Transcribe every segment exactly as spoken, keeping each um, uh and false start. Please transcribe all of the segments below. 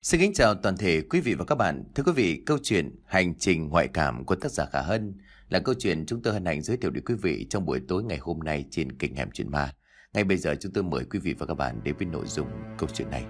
Xin kính chào toàn thể quý vị và các bạn. Thưa quý vị, câu chuyện Hành trình ngoại cảm của tác giả Khả Hân là câu chuyện chúng tôi hân hạnh giới thiệu đến quý vị trong buổi tối ngày hôm nay trên kênh Hẻm Chuyện Ma. Ngay bây giờ chúng tôi mời quý vị và các bạn đến với nội dung câu chuyện này.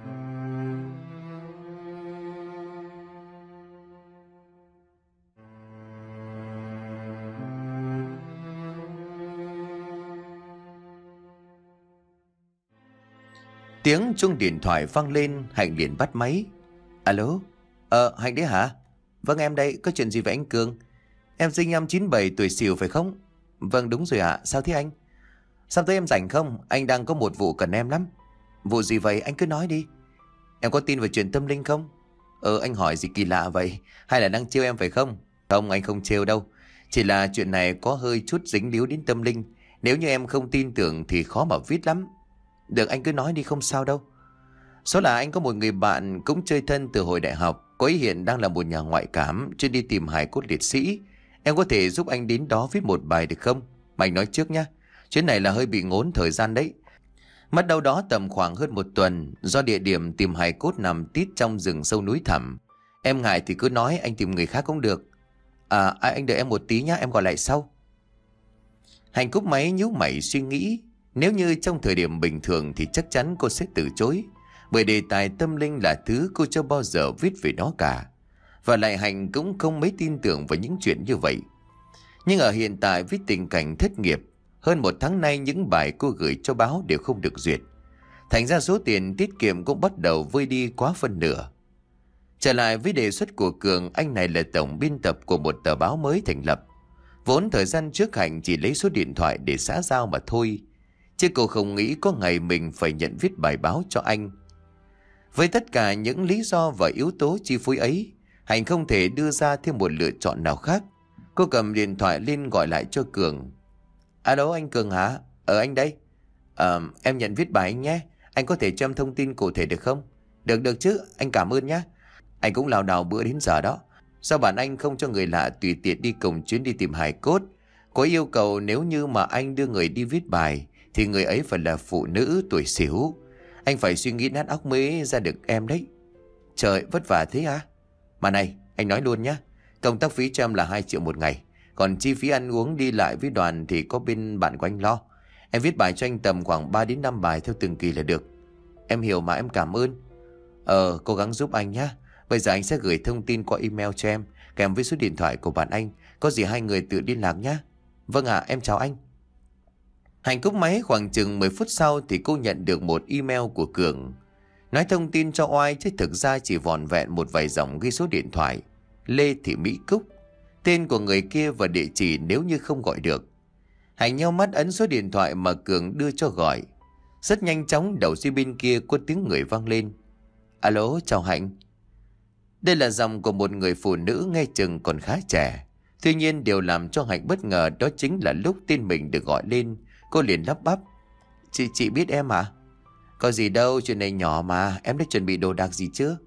Tiếng chuông điện thoại vang lên, Hạnh liền bắt máy. Alo, ờ Hạnh đấy hả? Vâng em đây, có chuyện gì vậy anh Cường? Em sinh năm chín bảy tuổi Sửu phải không? Vâng đúng rồi ạ, sao thế anh? Sắp tới em rảnh không? Anh đang có một vụ cần em lắm. Vụ gì vậy anh cứ nói đi. Em có tin về chuyện tâm linh không? Ờ anh hỏi gì kỳ lạ vậy? Hay là đang trêu em phải không? Không anh không trêu đâu. Chỉ là chuyện này có hơi chút dính líu đến tâm linh. Nếu như em không tin tưởng thì khó mà viết lắm. Được anh cứ nói đi không sao đâu. Số là anh có một người bạn cũng chơi thân từ hồi đại học. Cô ấy hiện đang là một nhà ngoại cảm, chuyên đi tìm hài cốt liệt sĩ. Em có thể giúp anh đến đó viết một bài được không? Mà anh nói trước nhá, chuyến này là hơi bị ngốn thời gian đấy. Mất đâu đó tầm khoảng hơn một tuần, do địa điểm tìm hài cốt nằm tít trong rừng sâu núi thẳm. Em ngại thì cứ nói, anh tìm người khác cũng được. À anh đợi em một tí nhá, em gọi lại sau. Hành cúp máy nhíu mày suy nghĩ. Nếu như trong thời điểm bình thường thì chắc chắn cô sẽ từ chối, bởi đề tài tâm linh là thứ cô chưa bao giờ viết về nó cả. Và lại Hạnh cũng không mấy tin tưởng vào những chuyện như vậy. Nhưng ở hiện tại với tình cảnh thất nghiệp, hơn một tháng nay những bài cô gửi cho báo đều không được duyệt. Thành ra số tiền tiết kiệm cũng bắt đầu vơi đi quá phân nửa. Trở lại với đề xuất của Cường, anh này là tổng biên tập của một tờ báo mới thành lập. Vốn thời gian trước Hạnh chỉ lấy số điện thoại để xã giao mà thôi, chứ cô không nghĩ có ngày mình phải nhận viết bài báo cho anh. Với tất cả những lý do và yếu tố chi phối ấy, Hạnh không thể đưa ra thêm một lựa chọn nào khác. Cô cầm điện thoại lên gọi lại cho Cường. Alo anh Cường hả? Ở anh đây. Ờ em nhận viết bài anh nhé. Anh có thể cho em thông tin cụ thể được không? Được được chứ, anh cảm ơn nhé. Anh cũng lảo đảo bữa đến giờ đó. Sao bạn anh không cho người lạ tùy tiện đi cùng chuyến đi tìm hài cốt? Có yêu cầu nếu như mà anh đưa người đi viết bài thì người ấy phải là phụ nữ tuổi Sửu. Anh phải suy nghĩ nát óc mới ra được em đấy. Trời vất vả thế à? Mà này anh nói luôn nhá, công tác phí cho em là hai triệu một ngày. Còn chi phí ăn uống đi lại với đoàn thì có bên bạn của anh lo. Em viết bài cho anh tầm khoảng ba đến năm bài theo từng kỳ là được. Em hiểu mà, em cảm ơn. Ờ cố gắng giúp anh nhá. Bây giờ anh sẽ gửi thông tin qua email cho em, kèm với số điện thoại của bạn anh. Có gì hai người tự liên lạc nhá. Vâng ạ, em chào anh. Hạnh cúp máy khoảng chừng mười phút sau thì cô nhận được một email của Cường. Nói thông tin cho oai chứ thực ra chỉ vỏn vẹn một vài dòng ghi số điện thoại. Lê Thị Mỹ Cúc, tên của người kia và địa chỉ nếu như không gọi được. Hạnh nheo mắt ấn số điện thoại mà Cường đưa cho gọi. Rất nhanh chóng đầu dây bên kia có tiếng người vang lên. Alo, chào Hạnh. Đây là giọng của một người phụ nữ nghe chừng còn khá trẻ. Tuy nhiên điều làm cho Hạnh bất ngờ đó chính là lúc tên mình được gọi lên, cô liền lắp bắp. Chị chị biết em à? Có gì đâu, chuyện này nhỏ mà, em đã chuẩn bị đồ đạc gì chưa?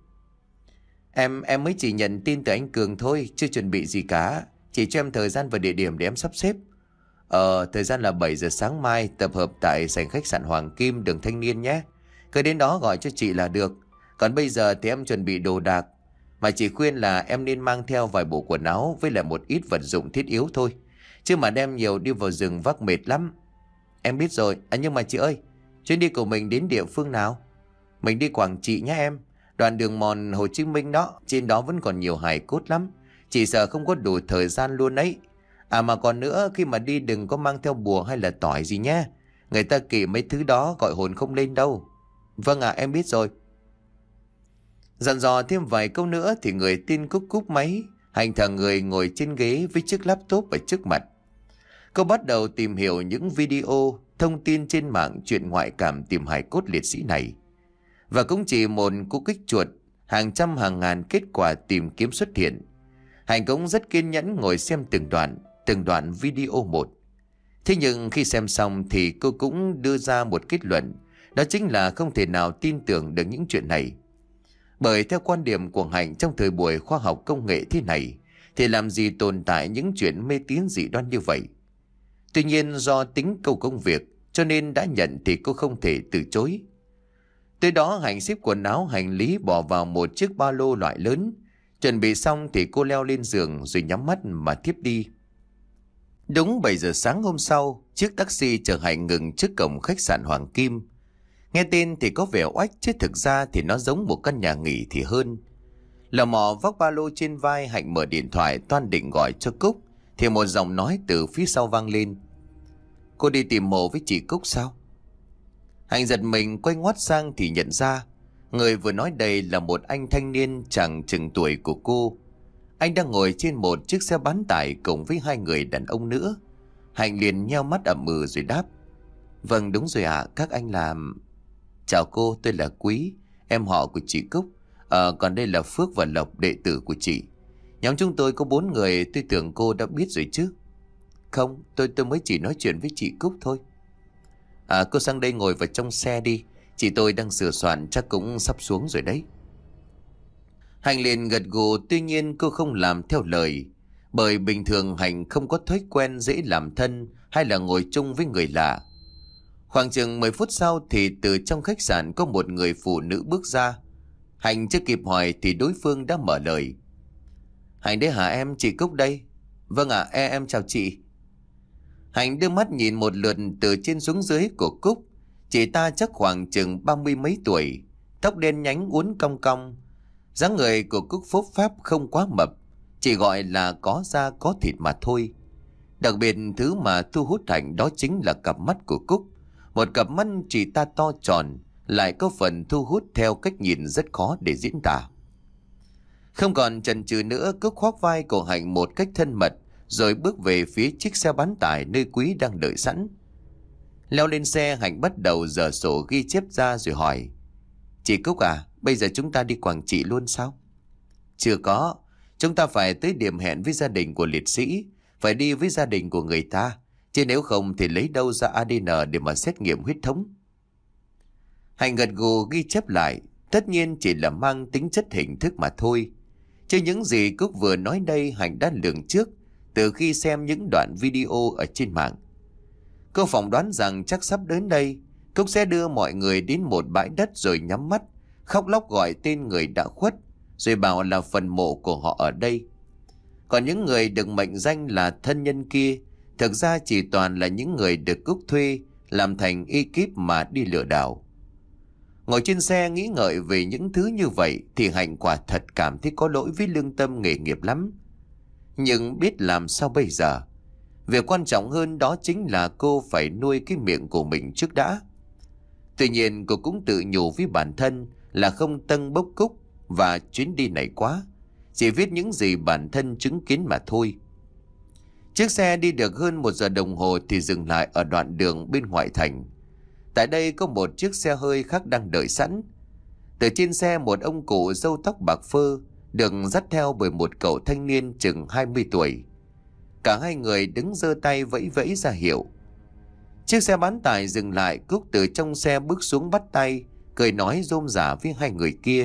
Em em mới chỉ nhận tin từ anh Cường thôi, chưa chuẩn bị gì cả. Chỉ cho em thời gian và địa điểm để em sắp xếp. Ờ, thời gian là bảy giờ sáng mai, tập hợp tại sảnh khách sạn Hoàng Kim, đường Thanh Niên nhé. Cứ đến đó gọi cho chị là được. Còn bây giờ thì em chuẩn bị đồ đạc. Mà chị khuyên là em nên mang theo vài bộ quần áo với lại một ít vật dụng thiết yếu thôi. Chứ mà đem nhiều đi vào rừng vác mệt lắm. Em biết rồi, à nhưng mà chị ơi, chuyến đi của mình đến địa phương nào? Mình đi Quảng Trị nhé em. Đoạn đường mòn Hồ Chí Minh đó, trên đó vẫn còn nhiều hài cốt lắm. Chỉ sợ không có đủ thời gian luôn ấy. À mà còn nữa, khi mà đi đừng có mang theo bùa hay là tỏi gì nhé. Người ta kỵ mấy thứ đó gọi hồn không lên đâu. Vâng ạ, em biết rồi. Dặn dò thêm vài câu nữa thì người tin Cúc cúp máy. Hành thằng người ngồi trên ghế với chiếc laptop ở trước mặt. Cô bắt đầu tìm hiểu những video, thông tin trên mạng chuyện ngoại cảm tìm hài cốt liệt sĩ này. Và cũng chỉ một cú kích chuột, hàng trăm hàng ngàn kết quả tìm kiếm xuất hiện. Hành cũng rất kiên nhẫn ngồi xem từng đoạn, từng đoạn video một. Thế nhưng khi xem xong thì cô cũng đưa ra một kết luận, đó chính là không thể nào tin tưởng được những chuyện này. Bởi theo quan điểm của Hạnh trong thời buổi khoa học công nghệ thế này, thì làm gì tồn tại những chuyện mê tín dị đoan như vậy. Tuy nhiên do tính câu công việc cho nên đã nhận thì cô không thể từ chối. Tới đó Hạnh xếp quần áo hành lý bỏ vào một chiếc ba lô loại lớn. Chuẩn bị xong thì cô leo lên giường rồi nhắm mắt mà thiếp đi. Đúng bảy giờ sáng hôm sau, chiếc taxi chở Hạnh ngừng trước cổng khách sạn Hoàng Kim. Nghe tên thì có vẻ oách, chứ thực ra thì nó giống một căn nhà nghỉ thì hơn. Lò mò vác ba lô trên vai, Hạnh mở điện thoại toan định gọi cho Cúc thì một giọng nói từ phía sau vang lên. Cô đi tìm mộ với chị Cúc sao? Hạnh giật mình quay ngoắt sang thì nhận ra người vừa nói đây là một anh thanh niên chàng chừng tuổi của cô. Anh đang ngồi trên một chiếc xe bán tải cùng với hai người đàn ông nữa. Hạnh liền nheo mắt ậm ừ rồi đáp. Vâng đúng rồi ạ, các anh làm... Chào cô, tôi là Quý, em họ của chị Cúc. À, còn đây là Phước và Lộc, đệ tử của chị. Nhóm chúng tôi có bốn người, tôi tưởng cô đã biết rồi chứ. Không, tôi tôi mới chỉ nói chuyện với chị Cúc thôi. À, cô sang đây ngồi vào trong xe đi. Chị tôi đang sửa soạn chắc cũng sắp xuống rồi đấy. Hạnh liền gật gù, tuy nhiên cô không làm theo lời. Bởi bình thường Hạnh không có thói quen dễ làm thân hay là ngồi chung với người lạ. Khoảng chừng mười phút sau thì từ trong khách sạn có một người phụ nữ bước ra. Hạnh chưa kịp hỏi thì đối phương đã mở lời. Hạnh đấy hả em, chị Cúc đây. Vâng ạ, à, em chào chị. Hạnh đưa mắt nhìn một lượt từ trên xuống dưới của Cúc. Chị ta chắc khoảng chừng ba mươi mấy tuổi, tóc đen nhánh uốn cong cong. Dáng người của Cúc phốp pháp không quá mập, chỉ gọi là có da có thịt mà thôi. Đặc biệt thứ mà thu hút Hạnh đó chính là cặp mắt của Cúc. Một cặp mắt chị ta to tròn, lại có phần thu hút theo cách nhìn rất khó để diễn tả. Không còn chần chừ nữa, Cúc khoác vai của Hạnh một cách thân mật, rồi bước về phía chiếc xe bán tải nơi Quý đang đợi sẵn. Leo lên xe, Hạnh bắt đầu dở sổ ghi chép ra rồi hỏi. Chị Cúc à, bây giờ chúng ta đi Quảng Trị luôn sao? Chưa có, chúng ta phải tới điểm hẹn với gia đình của liệt sĩ, phải đi với gia đình của người ta, chứ nếu không thì lấy đâu ra a đê en để mà xét nghiệm huyết thống. Hạnh gật gù ghi chép lại, tất nhiên chỉ là mang tính chất hình thức mà thôi. Chứ những gì Cúc vừa nói đây Hạnh đã lường trước từ khi xem những đoạn video ở trên mạng. Cô phỏng đoán rằng chắc sắp đến đây, Cúc sẽ đưa mọi người đến một bãi đất rồi nhắm mắt, khóc lóc gọi tên người đã khuất, rồi bảo là phần mộ của họ ở đây. Còn những người được mệnh danh là thân nhân kia, thực ra chỉ toàn là những người được Cúc thuê làm thành ekip mà đi lừa đảo. Ngồi trên xe nghĩ ngợi về những thứ như vậy thì Hạnh quả thật cảm thấy có lỗi với lương tâm nghề nghiệp lắm. Nhưng biết làm sao bây giờ? Việc quan trọng hơn đó chính là cô phải nuôi cái miệng của mình trước đã. Tuy nhiên cô cũng tự nhủ với bản thân là không tâng bốc Cúc và chuyến đi này quá, chỉ viết những gì bản thân chứng kiến mà thôi. Chiếc xe đi được hơn một giờ đồng hồ thì dừng lại ở đoạn đường bên ngoại thành. Tại đây có một chiếc xe hơi khác đang đợi sẵn. Từ trên xe một ông cụ râu tóc bạc phơ được dắt theo bởi một cậu thanh niên chừng hai mươi tuổi. Cả hai người đứng giơ tay vẫy vẫy ra hiệu. Chiếc xe bán tải dừng lại, Cúc từ trong xe bước xuống bắt tay, cười nói rôm rả với hai người kia.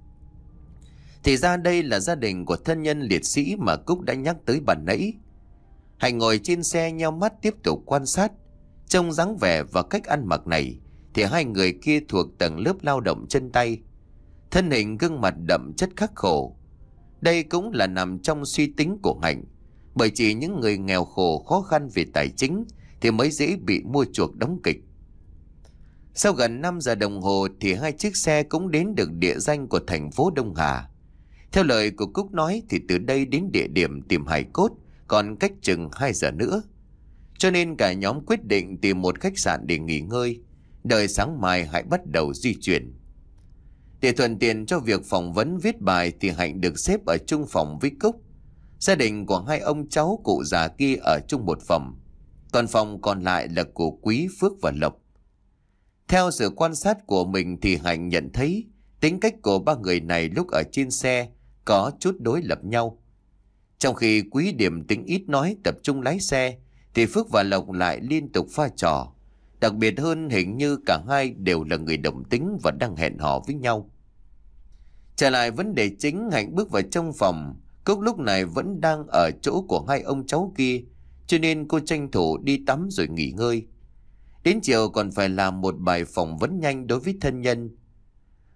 Thì ra đây là gia đình của thân nhân liệt sĩ mà Cúc đã nhắc tới ban nãy. Hạnh ngồi trên xe nheo mắt tiếp tục quan sát. Trông dáng vẻ và cách ăn mặc này thì hai người kia thuộc tầng lớp lao động chân tay. Thân hình gương mặt đậm chất khắc khổ. Đây cũng là nằm trong suy tính của Hạnh, bởi chỉ những người nghèo khổ khó khăn về tài chính thì mới dễ bị mua chuộc đóng kịch. Sau gần năm giờ đồng hồ thì hai chiếc xe cũng đến được địa danh của thành phố Đông Hà. Theo lời của Cúc nói thì từ đây đến địa điểm tìm hài cốt còn cách chừng hai giờ nữa. Cho nên cả nhóm quyết định tìm một khách sạn để nghỉ ngơi, đợi sáng mai hãy bắt đầu di chuyển. Để thuận tiện cho việc phỏng vấn viết bài thì Hạnh được xếp ở chung phòng với Cúc. Gia đình của hai ông cháu cụ già kia ở chung một phòng, còn phòng còn lại là của Quý, Phước và Lộc. Theo sự quan sát của mình thì Hạnh nhận thấy tính cách của ba người này lúc ở trên xe có chút đối lập nhau. Trong khi Quý điềm tĩnh ít nói tập trung lái xe thì Phước và Lộc lại liên tục pha trò. Đặc biệt hơn hình như cả hai đều là người đồng tính và đang hẹn hò với nhau. Trở lại vấn đề chính, Hạnh bước vào trong phòng. Cúc lúc này vẫn đang ở chỗ của hai ông cháu kia, cho nên cô tranh thủ đi tắm rồi nghỉ ngơi. Đến chiều còn phải làm một bài phỏng vấn nhanh đối với thân nhân.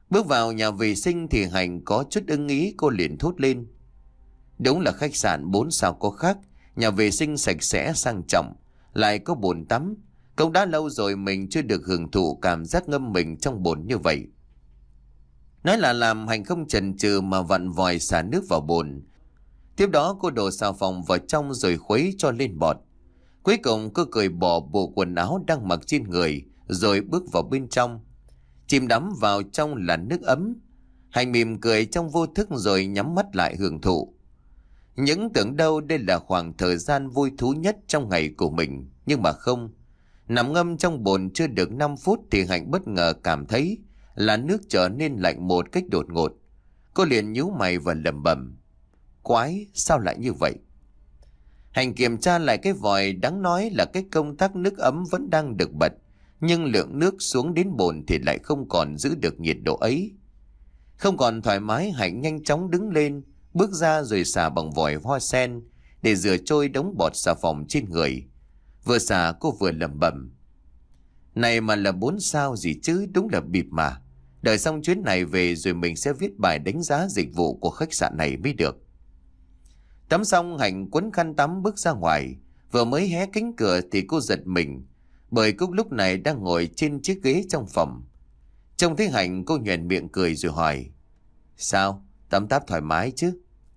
Bước vào nhà vệ sinh thì Hạnh có chút ưng ý, cô liền thốt lên. Đúng là khách sạn bốn sao có khác, nhà vệ sinh sạch sẽ sang trọng, lại có bồn tắm. Cũng đã lâu rồi mình chưa được hưởng thụ cảm giác ngâm mình trong bồn như vậy. Nói là làm, Hạnh không chần chừ mà vặn vòi xả nước vào bồn. Tiếp đó cô đổ xà phòng vào trong rồi khuấy cho lên bọt. Cuối cùng cô cởi bỏ bộ quần áo đang mặc trên người rồi bước vào bên trong, chìm đắm vào trong làn nước ấm. Hạnh mỉm cười trong vô thức rồi nhắm mắt lại hưởng thụ. Những tưởng đâu đây là khoảng thời gian vui thú nhất trong ngày của mình, nhưng mà không. Nằm ngâm trong bồn chưa được năm phút thì Hạnh bất ngờ cảm thấy là nước trở nên lạnh một cách đột ngột. Cô liền nhíu mày và lẩm bẩm. Quái, sao lại như vậy? Hạnh kiểm tra lại cái vòi, đáng nói là cái công tắc nước ấm vẫn đang được bật, nhưng lượng nước xuống đến bồn thì lại không còn giữ được nhiệt độ ấy. Không còn thoải mái, Hạnh nhanh chóng đứng lên, bước ra rồi xả bằng vòi hoa sen để rửa trôi đống bọt xà phòng trên người. Vừa xả cô vừa lẩm bẩm. Này mà là bốn sao gì chứ, đúng là bịp mà. Đợi xong chuyến này về rồi mình sẽ viết bài đánh giá dịch vụ của khách sạn này mới được. Tắm xong, Hạnh quấn khăn tắm bước ra ngoài. Vừa mới hé cánh cửa thì cô giật mình, bởi Cúc lúc này đang ngồi trên chiếc ghế trong phòng. Trông thấy Hạnh, cô nhoẻn miệng cười rồi hỏi. Sao? Tắm táp thoải mái chứ?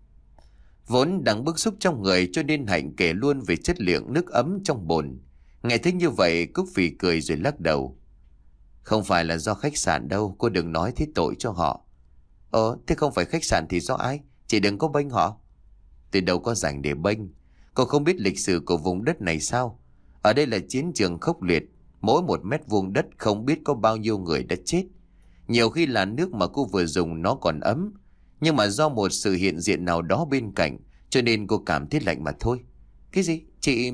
Vốn đang bức xúc trong người cho nên Hạnh kể luôn về chất lượng nước ấm trong bồn. Nghe thấy như vậy, Cúc phì cười rồi lắc đầu. Không phải là do khách sạn đâu, cô đừng nói thế tội cho họ. Ờ, thế không phải khách sạn thì do ai? Chị đừng có bênh họ. Tôi đâu có rảnh để bênh. Cô không biết lịch sử của vùng đất này sao? Ở đây là chiến trường khốc liệt. Mỗi một mét vuông đất không biết có bao nhiêu người đã chết. Nhiều khi là nước mà cô vừa dùng nó còn ấm, nhưng mà do một sự hiện diện nào đó bên cạnh cho nên cô cảm thấy lạnh mà thôi. Cái gì? Chị...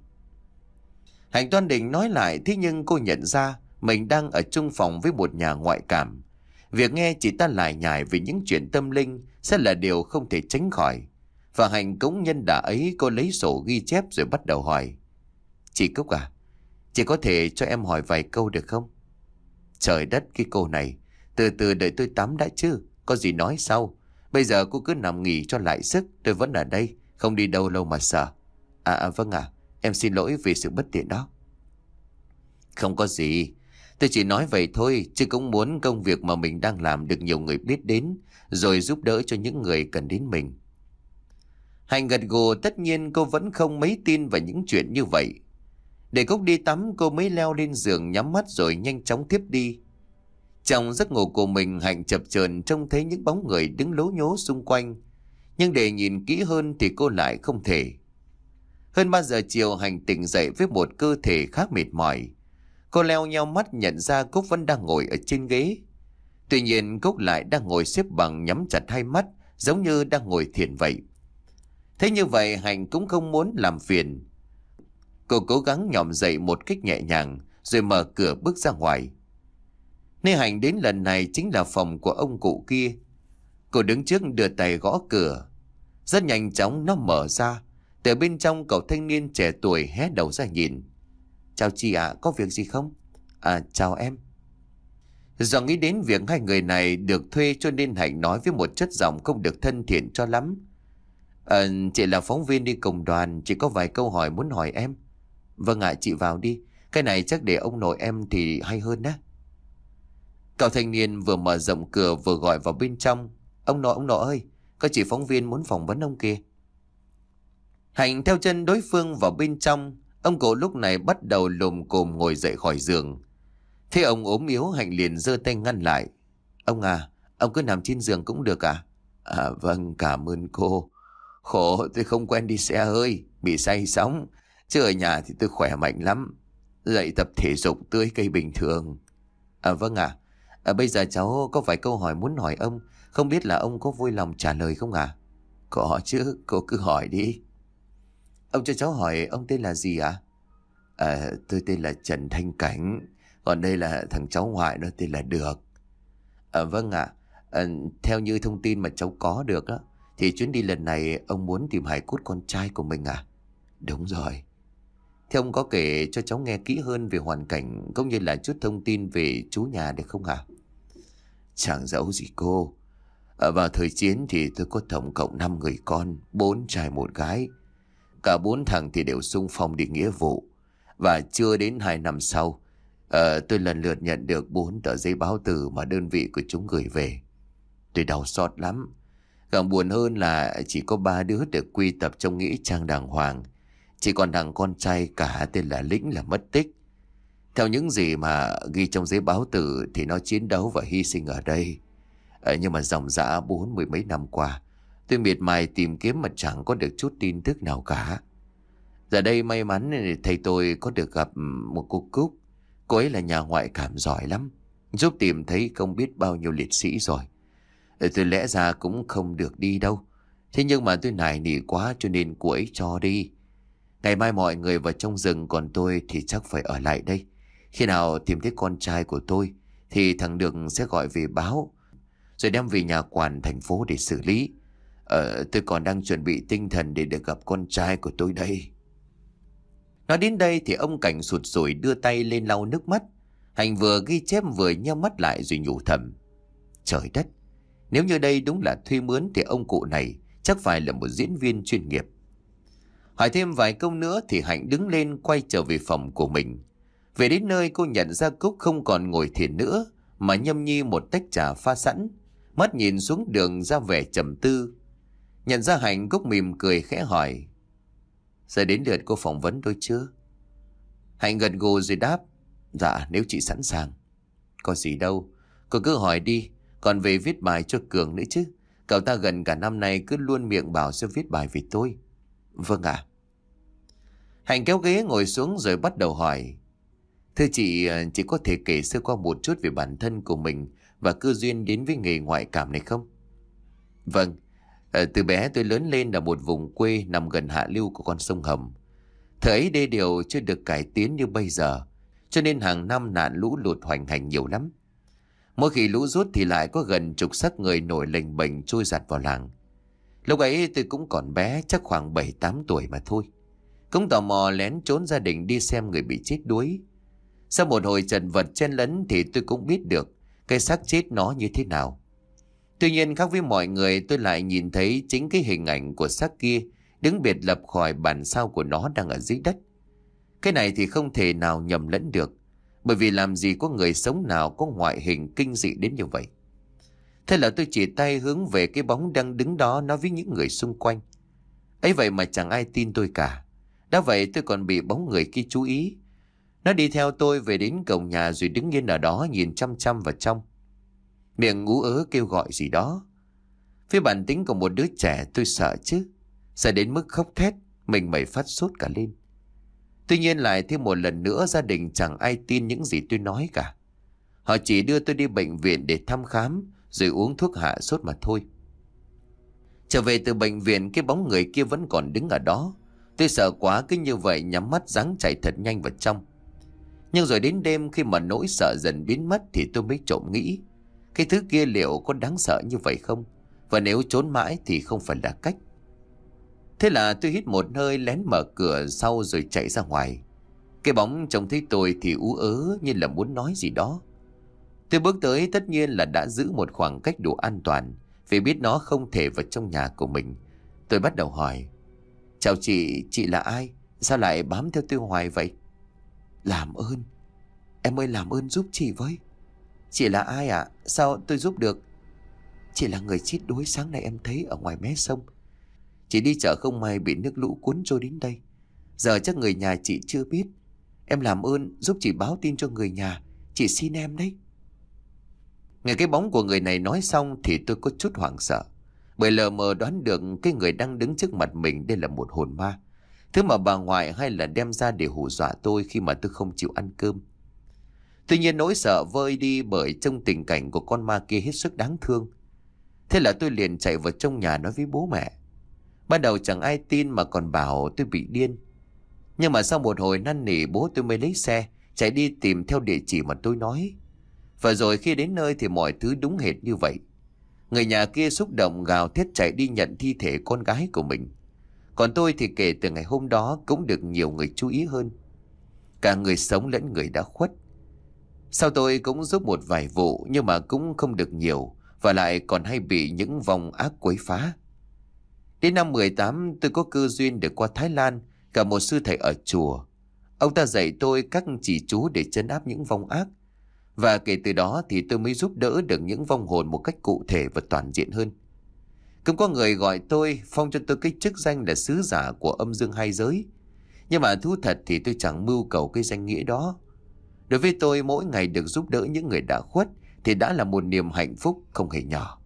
Hạnh toan định nói lại, thế nhưng cô nhận ra mình đang ở chung phòng với một nhà ngoại cảm. Việc nghe chị ta lải nhải về những chuyện tâm linh sẽ là điều không thể tránh khỏi. Và Hạnh cũng nhân đà ấy, cô lấy sổ ghi chép rồi bắt đầu hỏi. Chị Cúc à, chị có thể cho em hỏi vài câu được không? Trời đất, cái cô này. Từ từ đợi tôi tắm đã chứ, có gì nói sau. Bây giờ cô cứ nằm nghỉ cho lại sức, tôi vẫn ở đây, không đi đâu lâu mà sợ. À, à vâng ạ, à, em xin lỗi vì sự bất tiện đó. Không có gì, tôi chỉ nói vậy thôi, chứ cũng muốn công việc mà mình đang làm được nhiều người biết đến, rồi giúp đỡ cho những người cần đến mình. Hạnh gật gù, tất nhiên cô vẫn không mấy tin vào những chuyện như vậy. Để Cúc đi tắm, cô mới leo lên giường nhắm mắt rồi nhanh chóng tiếp đi. Trong giấc ngủ của mình, Hạnh chập chờn trông thấy những bóng người đứng lố nhố xung quanh. Nhưng để nhìn kỹ hơn thì cô lại không thể. Hơn ba giờ chiều, Hạnh tỉnh dậy với một cơ thể khá mệt mỏi. Cô leo nheo mắt nhận ra Cúc vẫn đang ngồi ở trên ghế. Tuy nhiên Cúc lại đang ngồi xếp bằng nhắm chặt hai mắt, giống như đang ngồi thiền vậy. Thế như vậy Hạnh cũng không muốn làm phiền. Cô cố gắng nhòm dậy một cách nhẹ nhàng rồi mở cửa bước ra ngoài. Nơi Hạnh đến lần này chính là phòng của ông cụ kia. Cô đứng trước đưa tay gõ cửa. Rất nhanh chóng nó mở ra. Từ bên trong, cậu thanh niên trẻ tuổi hé đầu ra nhìn. Chào chị ạ, à, có việc gì không? À, chào em. Do nghĩ đến việc hai người này được thuê cho nên Hạnh nói với một chất giọng không được thân thiện cho lắm. À, chị là phóng viên đi cùng đoàn, chị có vài câu hỏi muốn hỏi em. Vâng ạ, chị vào đi. Cái này chắc để ông nội em thì hay hơn đó. Cậu thanh niên vừa mở rộng cửa vừa gọi vào bên trong. Ông nội, ông nội ơi, có chị phóng viên muốn phỏng vấn ông kia. Hạnh theo chân đối phương vào bên trong. Ông cụ lúc này bắt đầu lồm cồm ngồi dậy khỏi giường. Thế ông ốm yếu, Hạnh liền giơ tay ngăn lại. Ông à, ông cứ nằm trên giường cũng được à? À vâng, cảm ơn cô. Khổ tôi không quen đi xe hơi, bị say sóng. Chứ ở nhà thì tôi khỏe mạnh lắm. Dậy tập thể dục tưới cây bình thường. À vâng ạ. À. À, bây giờ cháu có vài câu hỏi muốn hỏi ông. Không biết là ông có vui lòng trả lời không ạ? À? Có chứ, cô cứ hỏi đi. Ông cho cháu hỏi ông tên là gì ạ? À? À, tôi tên là Trần Thanh Cảnh. Còn đây là thằng cháu ngoại nó tên là Được. À vâng ạ. À. À, theo như thông tin mà cháu có được á, thì chuyến đi lần này ông muốn tìm hài cốt con trai của mình à? Đúng rồi. Thế ông có kể cho cháu nghe kỹ hơn về hoàn cảnh cũng như là chút thông tin về chú nhà được không hả? Chẳng giấu gì cô. Ở vào thời chiến thì tôi có tổng cộng năm người con, bốn trai một gái. Cả bốn thằng thì đều xung phong đi nghĩa vụ. Và chưa đến hai năm sau, ờ, tôi lần lượt nhận được bốn tờ giấy báo từ mà đơn vị của chúng gửi về. Tôi đau xót lắm. Càng buồn hơn là chỉ có ba đứa được quy tập trong nghĩa trang đàng hoàng. Chỉ còn thằng con trai cả tên là Lĩnh là mất tích. Theo những gì mà ghi trong giấy báo tử thì nó chiến đấu và hy sinh ở đây. Ờ, nhưng mà dòng dã bốn mươi mấy năm qua, tôi miệt mài tìm kiếm mà chẳng có được chút tin tức nào cả. Giờ đây may mắn thầy tôi có được gặp một cô Cúc. Cô ấy là nhà ngoại cảm giỏi lắm, giúp tìm thấy không biết bao nhiêu liệt sĩ rồi. Tôi lẽ ra cũng không được đi đâu. Thế nhưng mà tôi nài nỉ quá cho nên cô ấy cho đi. Ngày mai mọi người vào trong rừng, còn tôi thì chắc phải ở lại đây. Khi nào tìm thấy con trai của tôi thì thằng Được sẽ gọi về báo, rồi đem về nhà quản thành phố để xử lý. Ờ, tôi còn đang chuẩn bị tinh thần để được gặp con trai của tôi đây. Nói đến đây thì ông Cảnh sụt sùi đưa tay lên lau nước mắt. Hành vừa ghi chép vừa nheo mắt lại rồi nhủ thầm. Trời đất, nếu như đây đúng là thuê mướn thì ông cụ này chắc phải là một diễn viên chuyên nghiệp. Hỏi thêm vài câu nữa thì Hạnh đứng lên quay trở về phòng của mình. Về đến nơi cô nhận ra Cúc không còn ngồi thiền nữa mà nhâm nhi một tách trà pha sẵn, mắt nhìn xuống đường ra vẻ trầm tư. Nhận ra Hạnh, Cúc mỉm cười khẽ hỏi. Giờ đến lượt cô phỏng vấn tôi chưa? Hạnh gật gù rồi đáp. Dạ, nếu chị sẵn sàng. Có gì đâu, cô cứ hỏi đi. Còn về viết bài cho Cường nữa chứ. Cậu ta gần cả năm nay cứ luôn miệng bảo sẽ viết bài về tôi. Vâng ạ. À. Hạnh kéo ghế ngồi xuống rồi bắt đầu hỏi. Thưa chị, chị có thể kể sơ qua một chút về bản thân của mình và cơ duyên đến với nghề ngoại cảm này không? Vâng, từ bé tôi lớn lên ở một vùng quê nằm gần hạ lưu của con sông Hồng. Thời ấy đê điều chưa được cải tiến như bây giờ, cho nên hàng năm nạn lũ lụt hoành hành nhiều lắm. Mỗi khi lũ rút thì lại có gần chục xác người nổi lềnh bềnh trôi giạt vào làng. Lúc ấy tôi cũng còn bé, chắc khoảng bảy tám tuổi mà thôi. Cũng tò mò lén trốn gia đình đi xem người bị chết đuối. Sau một hồi chật vật chen lấn thì tôi cũng biết được cái xác chết nó như thế nào. Tuy nhiên khác với mọi người, tôi lại nhìn thấy chính cái hình ảnh của xác kia đứng biệt lập khỏi bản sao của nó đang ở dưới đất. Cái này thì không thể nào nhầm lẫn được, bởi vì làm gì có người sống nào có ngoại hình kinh dị đến như vậy. Thế là tôi chỉ tay hướng về cái bóng đang đứng đó nói với những người xung quanh. Ấy vậy mà chẳng ai tin tôi cả. Đã vậy tôi còn bị bóng người kia chú ý. Nó đi theo tôi về đến cổng nhà rồi đứng yên ở đó nhìn chăm chăm vào trong. Miệng ú ớ kêu gọi gì đó. Phía bản tính của một đứa trẻ tôi sợ chứ. Sợ đến mức khóc thét, mình mẩy phát sốt cả lên. Tuy nhiên lại thêm một lần nữa gia đình chẳng ai tin những gì tôi nói cả. Họ chỉ đưa tôi đi bệnh viện để thăm khám rồi uống thuốc hạ sốt mà thôi. Trở về từ bệnh viện, cái bóng người kia vẫn còn đứng ở đó. Tôi sợ quá, cứ như vậy nhắm mắt ráng chạy thật nhanh vào trong. Nhưng rồi đến đêm khi mà nỗi sợ dần biến mất thì tôi mới trộm nghĩ. Cái thứ kia liệu có đáng sợ như vậy không? Và nếu trốn mãi thì không phải là cách. Thế là tôi hít một hơi lén mở cửa sau rồi chạy ra ngoài. Cái bóng trông thấy tôi thì ú ớ như là muốn nói gì đó. Tôi bước tới tất nhiên là đã giữ một khoảng cách đủ an toàn, vì biết nó không thể vào trong nhà của mình. Tôi bắt đầu hỏi. Chào chị, chị là ai? Sao lại bám theo tôi hoài vậy? Làm ơn, em ơi làm ơn giúp chị với. Chị là ai ạ? À? Sao tôi giúp được? Chị là người chết đuối sáng nay em thấy ở ngoài mé sông. Chị đi chợ không may bị nước lũ cuốn trôi đến đây. Giờ chắc người nhà chị chưa biết. Em làm ơn giúp chị báo tin cho người nhà. Chị xin em đấy. Nghe cái bóng của người này nói xong thì tôi có chút hoảng sợ. Bởi lờ mờ đoán được cái người đang đứng trước mặt mình đây là một hồn ma. Thứ mà bà ngoại hay là đem ra để hù dọa tôi khi mà tôi không chịu ăn cơm. Tuy nhiên nỗi sợ vơi đi bởi trong tình cảnh của con ma kia hết sức đáng thương. Thế là tôi liền chạy vào trong nhà nói với bố mẹ. Ban đầu chẳng ai tin mà còn bảo tôi bị điên. Nhưng mà sau một hồi năn nỉ, bố tôi mới lấy xe chạy đi tìm theo địa chỉ mà tôi nói. Và rồi khi đến nơi thì mọi thứ đúng hệt như vậy. Người nhà kia xúc động gào thét chạy đi nhận thi thể con gái của mình. Còn tôi thì kể từ ngày hôm đó cũng được nhiều người chú ý hơn. Cả người sống lẫn người đã khuất. Sau tôi cũng giúp một vài vụ nhưng mà cũng không được nhiều, và lại còn hay bị những vong ác quấy phá. Đến năm mười tám tôi có cơ duyên được qua Thái Lan gặp một sư thầy ở chùa. Ông ta dạy tôi các chỉ chú để trấn áp những vong ác. Và kể từ đó thì tôi mới giúp đỡ được những vong hồn một cách cụ thể và toàn diện hơn. Cũng có người gọi tôi, phong cho tôi cái chức danh là sứ giả của âm dương hai giới. Nhưng mà thú thật thì tôi chẳng mưu cầu cái danh nghĩa đó. Đối với tôi, mỗi ngày được giúp đỡ những người đã khuất thì đã là một niềm hạnh phúc không hề nhỏ.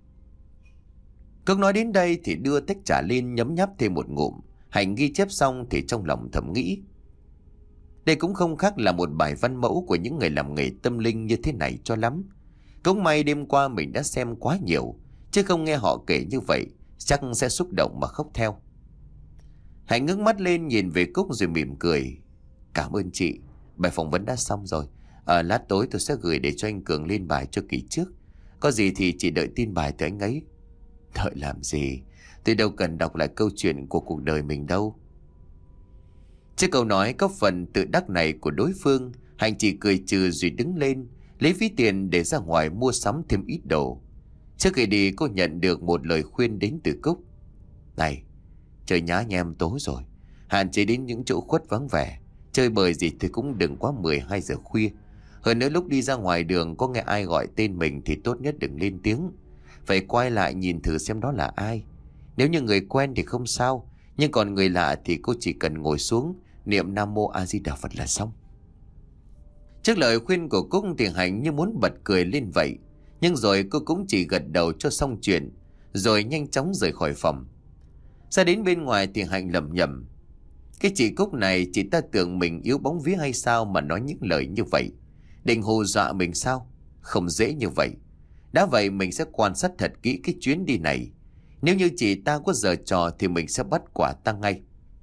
Cốc nói đến đây thì đưa tách trà lên nhấm nháp thêm một ngụm. Hạnh ghi chép xong thì trong lòng thầm nghĩ, đây cũng không khác là một bài văn mẫu của những người làm nghề tâm linh như thế này cho lắm. Cũng may đêm qua mình đã xem quá nhiều, chứ không nghe họ kể như vậy chắc sẽ xúc động mà khóc theo. Hạnh ngước mắt lên nhìn về Cúc rồi mỉm cười. Cảm ơn chị, bài phỏng vấn đã xong rồi. À, lát tối tôi sẽ gửi để cho anh Cường lên bài cho kỳ trước. Có gì thì chỉ đợi tin bài từ anh ấy. Đợi làm gì? Tôi đâu cần đọc lại câu chuyện của cuộc đời mình đâu. Trước câu nói có phần tự đắc này của đối phương, Hạnh chỉ cười trừ rồi đứng lên, lấy ví tiền để ra ngoài mua sắm thêm ít đồ. Trước khi đi cô nhận được một lời khuyên đến từ Cúc. Này, trời nhá nhem tối rồi, hạn chế đến những chỗ khuất vắng vẻ. Chơi bời gì thì cũng đừng quá mười hai giờ khuya. Hơn nữa lúc đi ra ngoài đường có nghe ai gọi tên mình thì tốt nhất đừng lên tiếng. Phải quay lại nhìn thử xem đó là ai. Nếu như người quen thì không sao, nhưng còn người lạ thì cô chỉ cần ngồi xuống niệm Nam Mô A Di Đà Phật là xong. Trước lời khuyên của Cúc thì Hạnh như muốn bật cười lên vậy, nhưng rồi cô cũng chỉ gật đầu cho xong chuyện, rồi nhanh chóng rời khỏi phòng. Ra đến bên ngoài thì Hạnh lẩm nhẩm, cái chị Cúc này chị ta tưởng mình yếu bóng vía hay sao mà nói những lời như vậy. Định hù dọa mình sao? Không dễ như vậy. Đã vậy mình sẽ quan sát thật kỹ cái chuyến đi này. Nếu như chị ta có giở trò thì mình sẽ bắt quả tang ngay.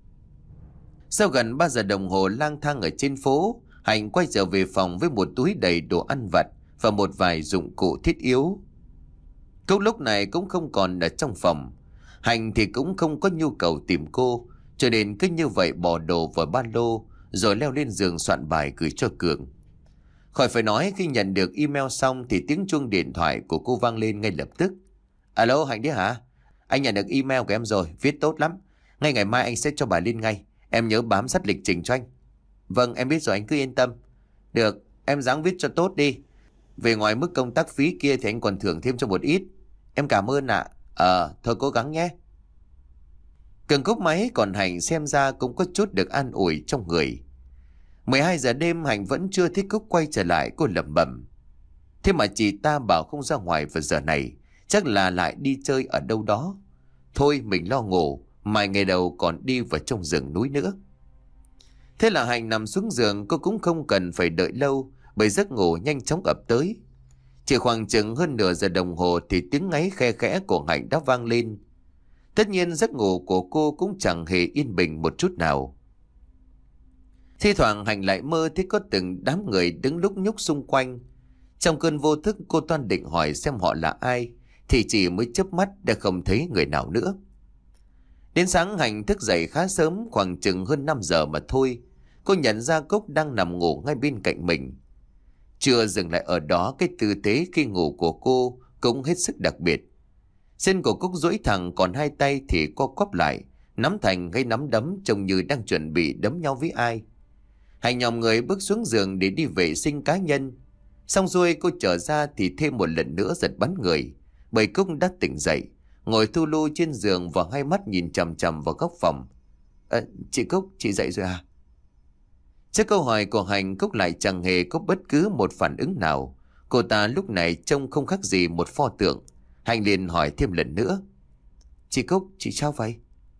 Sau gần ba giờ đồng hồ lang thang ở trên phố, Hạnh quay trở về phòng với một túi đầy đồ ăn vặt và một vài dụng cụ thiết yếu. Cúc lúc này cũng không còn ở trong phòng. Hạnh thì cũng không có nhu cầu tìm cô, cho nên cứ như vậy bỏ đồ vào ba lô rồi leo lên giường soạn bài gửi cho Cường. Khỏi phải nói, khi nhận được email xong thì tiếng chuông điện thoại của cô vang lên ngay lập tức. Alo, Hạnh đấy hả? Anh nhận được email của em rồi, viết tốt lắm. Ngay ngày mai anh sẽ cho bài lên ngay. Em nhớ bám sát lịch trình cho anh. Vâng, em biết rồi, anh cứ yên tâm. Được, em ráng viết cho tốt đi. Về ngoài mức công tác phí kia thì anh còn thưởng thêm cho một ít. Em cảm ơn ạ. Ờ, thôi cố gắng nhé. Cường cúp máy, còn Hạnh xem ra cũng có chút được an ủi trong người. mười hai giờ đêm Hạnh vẫn chưa thấy Cúc quay trở lại, cô lẩm bẩm. Thế mà chị ta bảo không ra ngoài vào giờ này, chắc là lại đi chơi ở đâu đó. Thôi mình lo ngủ, mai ngày đầu còn đi vào trong rừng núi nữa. Thế là Hạnh nằm xuống giường, cô cũng không cần phải đợi lâu, bởi giấc ngủ nhanh chóng ập tới. Chỉ khoảng chừng hơn nửa giờ đồng hồ thì tiếng ngáy khe khẽ của Hạnh đã vang lên. Tất nhiên giấc ngủ của cô cũng chẳng hề yên bình một chút nào. Thi thoảng Hạnh lại mơ thấy có từng đám người đứng lúc nhúc xung quanh. Trong cơn vô thức cô toan định hỏi xem họ là ai, thì chỉ mới chớp mắt đã không thấy người nào nữa. Đến sáng Hạnh thức dậy khá sớm, khoảng chừng hơn năm giờ mà thôi. Cô nhận ra Cúc đang nằm ngủ ngay bên cạnh mình. Chưa dừng lại ở đó, cái tư thế khi ngủ của cô cũng hết sức đặc biệt. Chân của Cúc duỗi thẳng, còn hai tay thì co quắp lại, nắm thành cái nắm đấm trông như đang chuẩn bị đấm nhau với ai. Hạnh nhòm người bước xuống giường để đi vệ sinh cá nhân. Xong xuôi cô trở ra thì thêm một lần nữa giật bắn người, bởi Cúc đã tỉnh dậy, ngồi thu lu trên giường và hai mắt nhìn chằm chằm vào góc phòng. À, chị Cúc, chị dậy rồi à? Trước câu hỏi của Hạnh, Cúc lại chẳng hề có bất cứ một phản ứng nào. Cô ta lúc này trông không khác gì một pho tượng. Hạnh liền hỏi thêm lần nữa. Chị Cúc, chị sao vậy?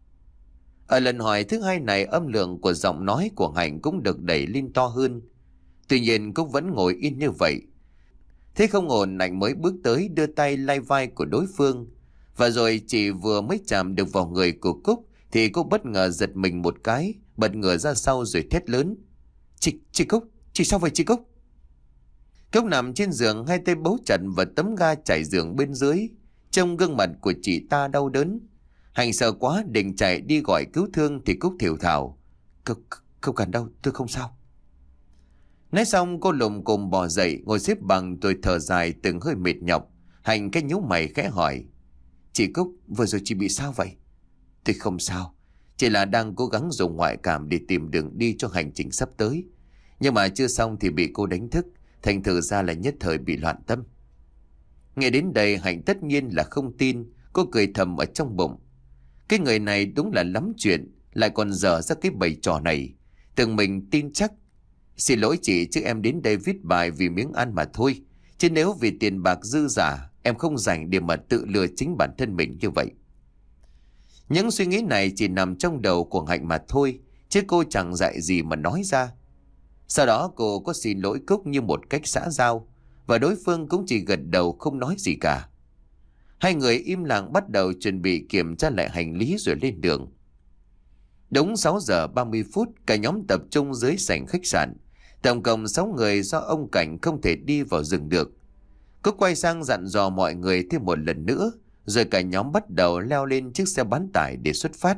Ở lần hỏi thứ hai này, âm lượng của giọng nói của Hạnh cũng được đẩy lên to hơn. Tuy nhiên Cúc vẫn ngồi yên như vậy. Thế không ổn, Hạnh mới bước tới đưa tay lai vai của đối phương. Và rồi chỉ vừa mới chạm được vào người của Cúc thì cô bất ngờ giật mình một cái, bật ngửa ra sau rồi thét lớn. Chị, chị Cúc, chị sao vậy chị Cúc? Cúc nằm trên giường, hai tay bấu chặt vào tấm ga trải giường bên dưới. Trong gương mặt của chị ta đau đớn. Hạnh sợ quá định chạy đi gọi cứu thương thì Cúc thều thào. Cúc, không cần đâu, tôi không sao. Nói xong cô lùm cồm bò dậy, ngồi xếp bằng rồi thở dài từng hơi mệt nhọc. Hạnh cái nhíu mày khẽ hỏi: Chị Cúc, vừa rồi chị bị sao vậy? Tôi không sao, chỉ là đang cố gắng dùng ngoại cảm để tìm đường đi cho hành trình sắp tới. Nhưng mà chưa xong thì bị cô đánh thức, thành thử ra là nhất thời bị loạn tâm. Nghe đến đây Hạnh tất nhiên là không tin. Cô cười thầm ở trong bụng: Cái người này đúng là lắm chuyện, lại còn dở ra cái bầy trò này. Tưởng mình tin chắc. Xin lỗi chị, chứ em đến đây viết bài vì miếng ăn mà thôi. Chứ nếu vì tiền bạc dư giả, em không rảnh để mà tự lừa chính bản thân mình như vậy. Những suy nghĩ này chỉ nằm trong đầu của Hạnh mà thôi, chứ cô chẳng dạy gì mà nói ra. Sau đó cô có xin lỗi Cúc như một cách xã giao, và đối phương cũng chỉ gật đầu không nói gì cả. Hai người im lặng bắt đầu chuẩn bị kiểm tra lại hành lý rồi lên đường. Đúng sáu giờ ba mươi phút, cả nhóm tập trung dưới sảnh khách sạn. Tổng cộng sáu người do ông Cảnh không thể đi vào rừng được. Cúc quay sang dặn dò mọi người thêm một lần nữa, rồi cả nhóm bắt đầu leo lên chiếc xe bán tải để xuất phát.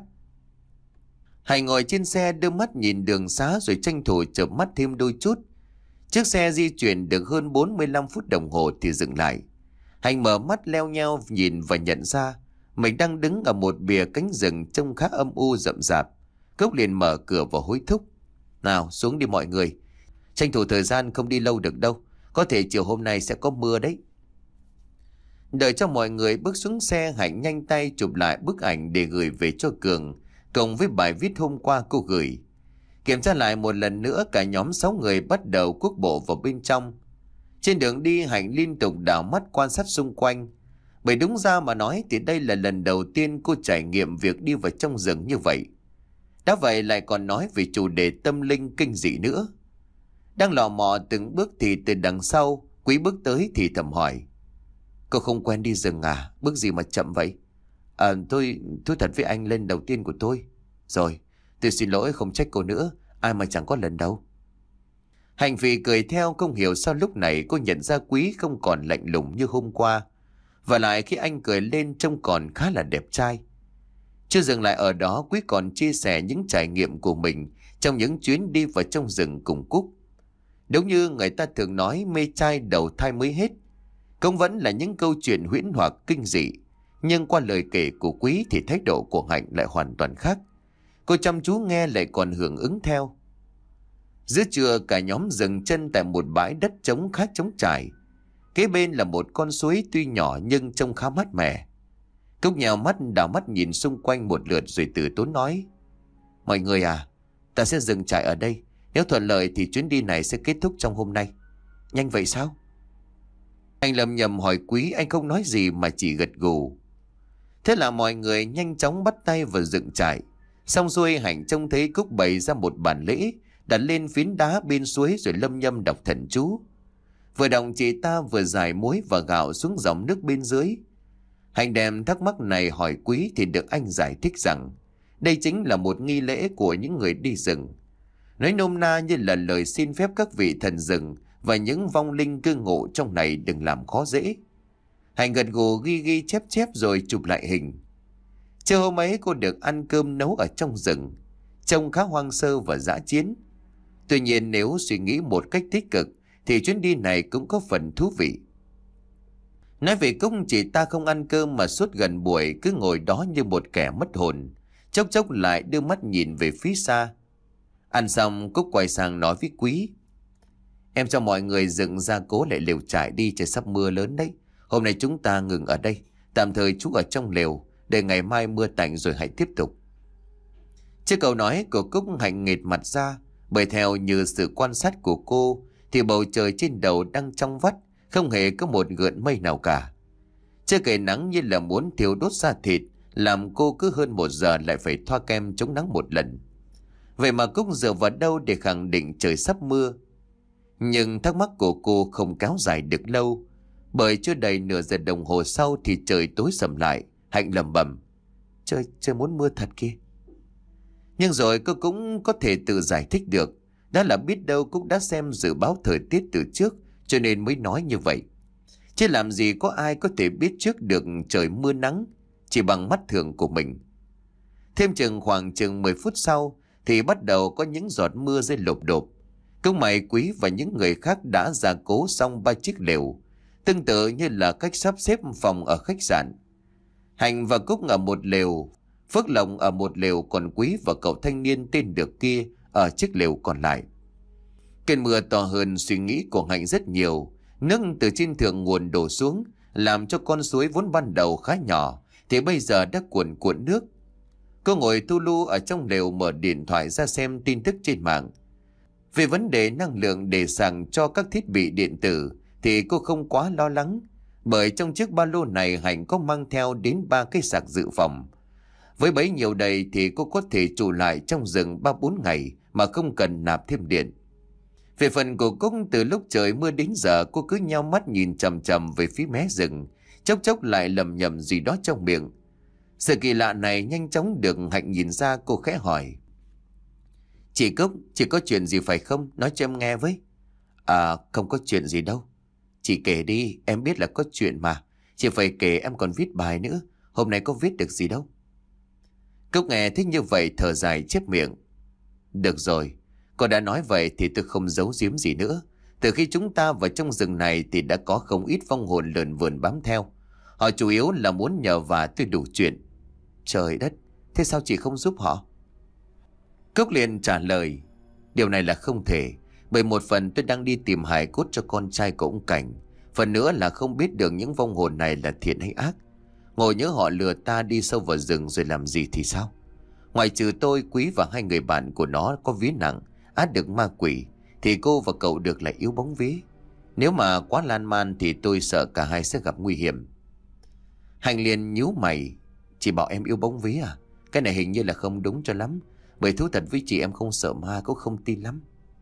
Hải ngồi trên xe đưa mắt nhìn đường xá rồi tranh thủ chợp mắt thêm đôi chút. Chiếc xe di chuyển được hơn bốn mươi lăm phút đồng hồ thì dừng lại. Hành mở mắt leo nheo nhìn và nhận ra mình đang đứng ở một bìa cánh rừng trông khá âm u rậm rạp. Cúc liền mở cửa và hối thúc: Nào xuống đi mọi người, tranh thủ thời gian không đi lâu được đâu, có thể chiều hôm nay sẽ có mưa đấy. Đợi cho mọi người bước xuống xe, Hạnh nhanh tay chụp lại bức ảnh để gửi về cho Cường, cộng với bài viết hôm qua cô gửi. Kiểm tra lại một lần nữa, cả nhóm sáu người bắt đầu cuốc bộ vào bên trong. Trên đường đi, Hạnh liên tục đảo mắt quan sát xung quanh. Bởi đúng ra mà nói thì đây là lần đầu tiên cô trải nghiệm việc đi vào trong rừng như vậy. Đã vậy lại còn nói về chủ đề tâm linh kinh dị nữa. Đang lò mò từng bước thì từ đằng sau, Quý bước tới thì thầm hỏi: Cô không quen đi rừng à? Bước gì mà chậm vậy? À, tôi, tôi thật với anh lần đầu tiên của tôi. Rồi, tôi xin lỗi, không trách cô nữa. Ai mà chẳng có lần đâu. Hành Phi cười theo, không hiểu sao lúc này cô nhận ra Quý không còn lạnh lùng như hôm qua. Và lại khi anh cười lên trông còn khá là đẹp trai. Chưa dừng lại ở đó, Quý còn chia sẻ những trải nghiệm của mình trong những chuyến đi vào trong rừng cùng Cúc. Đúng như người ta thường nói, mê trai đầu thai mới hết. Cũng vẫn là những câu chuyện huyễn hoặc kinh dị. Nhưng qua lời kể của Quý thì thái độ của Hạnh lại hoàn toàn khác. Cô chăm chú nghe lại còn hưởng ứng theo. Giữa trưa cả nhóm dừng chân tại một bãi đất trống khá trống trải. Kế bên là một con suối tuy nhỏ nhưng trông khá mát mẻ. Cúc nhào mắt đảo mắt nhìn xung quanh một lượt rồi từ tốn nói: Mọi người à, ta sẽ dừng trại ở đây. Nếu thuận lợi thì chuyến đi này sẽ kết thúc trong hôm nay. Nhanh vậy sao? Anh lầm nhầm hỏi Quý, anh không nói gì mà chỉ gật gù. Thế là mọi người nhanh chóng bắt tay vào dựng trại. Xong xuôi, Hạnh trông thấy Cúc bày ra một bàn lễ, đặt lên phiến đá bên suối rồi lâm nhâm đọc thần chú. Vừa đọc chị ta vừa rải muối và gạo xuống dòng nước bên dưới. Hạnh đem thắc mắc này hỏi Quý thì được anh giải thích rằng đây chính là một nghi lễ của những người đi rừng. Nói nôm na như là lời xin phép các vị thần rừng và những vong linh cư ngụ trong này đừng làm khó dễ. Hạnh gật gù ghi ghi chép chép rồi chụp lại hình. Trưa hôm ấy cô được ăn cơm nấu ở trong rừng, trông khá hoang sơ và dã chiến. Tuy nhiên nếu suy nghĩ một cách tích cực thì chuyến đi này cũng có phần thú vị. Nói về Cúc, chị ta không ăn cơm mà suốt gần buổi cứ ngồi đó như một kẻ mất hồn, chốc chốc lại đưa mắt nhìn về phía xa. Ăn xong Cúc quay sang nói với Quý: Em cho mọi người dựng ra cố lại lều trại đi, trời sắp mưa lớn đấy. Hôm nay chúng ta ngừng ở đây, tạm thời trú ở trong lều, để ngày mai mưa tạnh rồi hãy tiếp tục. Trước câu nói của Cúc, Hạnh nghệt mặt ra, bởi theo như sự quan sát của cô thì bầu trời trên đầu đang trong vắt, không hề có một gợn mây nào cả. Chưa kể nắng như là muốn thiêu đốt da thịt, làm cô cứ hơn một giờ lại phải thoa kem chống nắng một lần. Vậy mà Cúc dựa vào đâu để khẳng định trời sắp mưa? Nhưng thắc mắc của cô không kéo dài được lâu, bởi chưa đầy nửa giờ đồng hồ sau thì trời tối sầm lại. Hạnh lẩm bẩm: Trời, trời muốn mưa thật kia. Nhưng rồi cô cũng có thể tự giải thích được. Đó là biết đâu Cúc đã xem dự báo thời tiết từ trước cho nên mới nói như vậy. Chứ làm gì có ai có thể biết trước được trời mưa nắng chỉ bằng mắt thường của mình. Thêm chừng khoảng chừng mười phút sau thì bắt đầu có những giọt mưa rơi lộp độp. Cũng may Quý và những người khác đã gia cố xong ba chiếc lều, tương tự như là cách sắp xếp phòng ở khách sạn. Hạnh và Cúc ở một lều, Phước Lộc ở một lều, còn Quý và cậu thanh niên tên Được kia ở chiếc lều còn lại. Cơn mưa to hơn suy nghĩ của Hạnh rất nhiều. Nước từ trên thượng nguồn đổ xuống, làm cho con suối vốn ban đầu khá nhỏ thì bây giờ đã cuồn cuộn nước. Cô ngồi thu lu ở trong lều, mở điện thoại ra xem tin tức trên mạng. Về vấn đề năng lượng để sạc cho các thiết bị điện tử thì cô không quá lo lắng, bởi trong chiếc ba lô này Hạnh có mang theo đến ba cái sạc dự phòng. Với bấy nhiêu đầy thì cô có thể trụ lại trong rừng ba bốn ngày mà không cần nạp thêm điện. Về phần của Cúc, từ lúc trời mưa đến giờ cô cứ nheo mắt nhìn chằm chằm về phía mé rừng, chốc chốc lại lầm nhầm gì đó trong miệng. Sự kỳ lạ này nhanh chóng được Hạnh nhìn ra, cô khẽ hỏi: "Chị Cúc, chị có chuyện gì phải không? Nói cho em nghe với." "À, không có chuyện gì đâu. Chị kể đi, em biết là có chuyện mà. Chị phải kể, em còn viết bài nữa. Hôm nay có viết được gì đâu." Cúc nghe thích như vậy thở dài chép miệng: "Được rồi, cô đã nói vậy thì tôi không giấu giếm gì nữa. Từ khi chúng ta vào trong rừng này thì đã có không ít vong hồn lượn vườn bám theo. Họ chủ yếu là muốn nhờ vả tôi đủ chuyện." "Trời đất, thế sao chị không giúp họ?" Cúc liền trả lời: "Điều này là không thể, bởi một phần tôi đang đi tìm hài cốt cho con trai của ông Cảnh, phần nữa là không biết được những vong hồn này là thiện hay ác. Ngồi nhớ họ lừa ta đi sâu vào rừng rồi làm gì thì sao? Ngoài trừ tôi, Quý và hai người bạn của nó có vía nặng, át được ma quỷ, thì cô và cậu Được lại yếu bóng vía. Nếu mà quá lan man thì tôi sợ cả hai sẽ gặp nguy hiểm." Hạnh liền nhíu mày: "Chị bảo em yêu bóng vía à? Cái này hình như là không đúng cho lắm, bởi thú thật với chị em không sợ ma, cũng không tin lắm."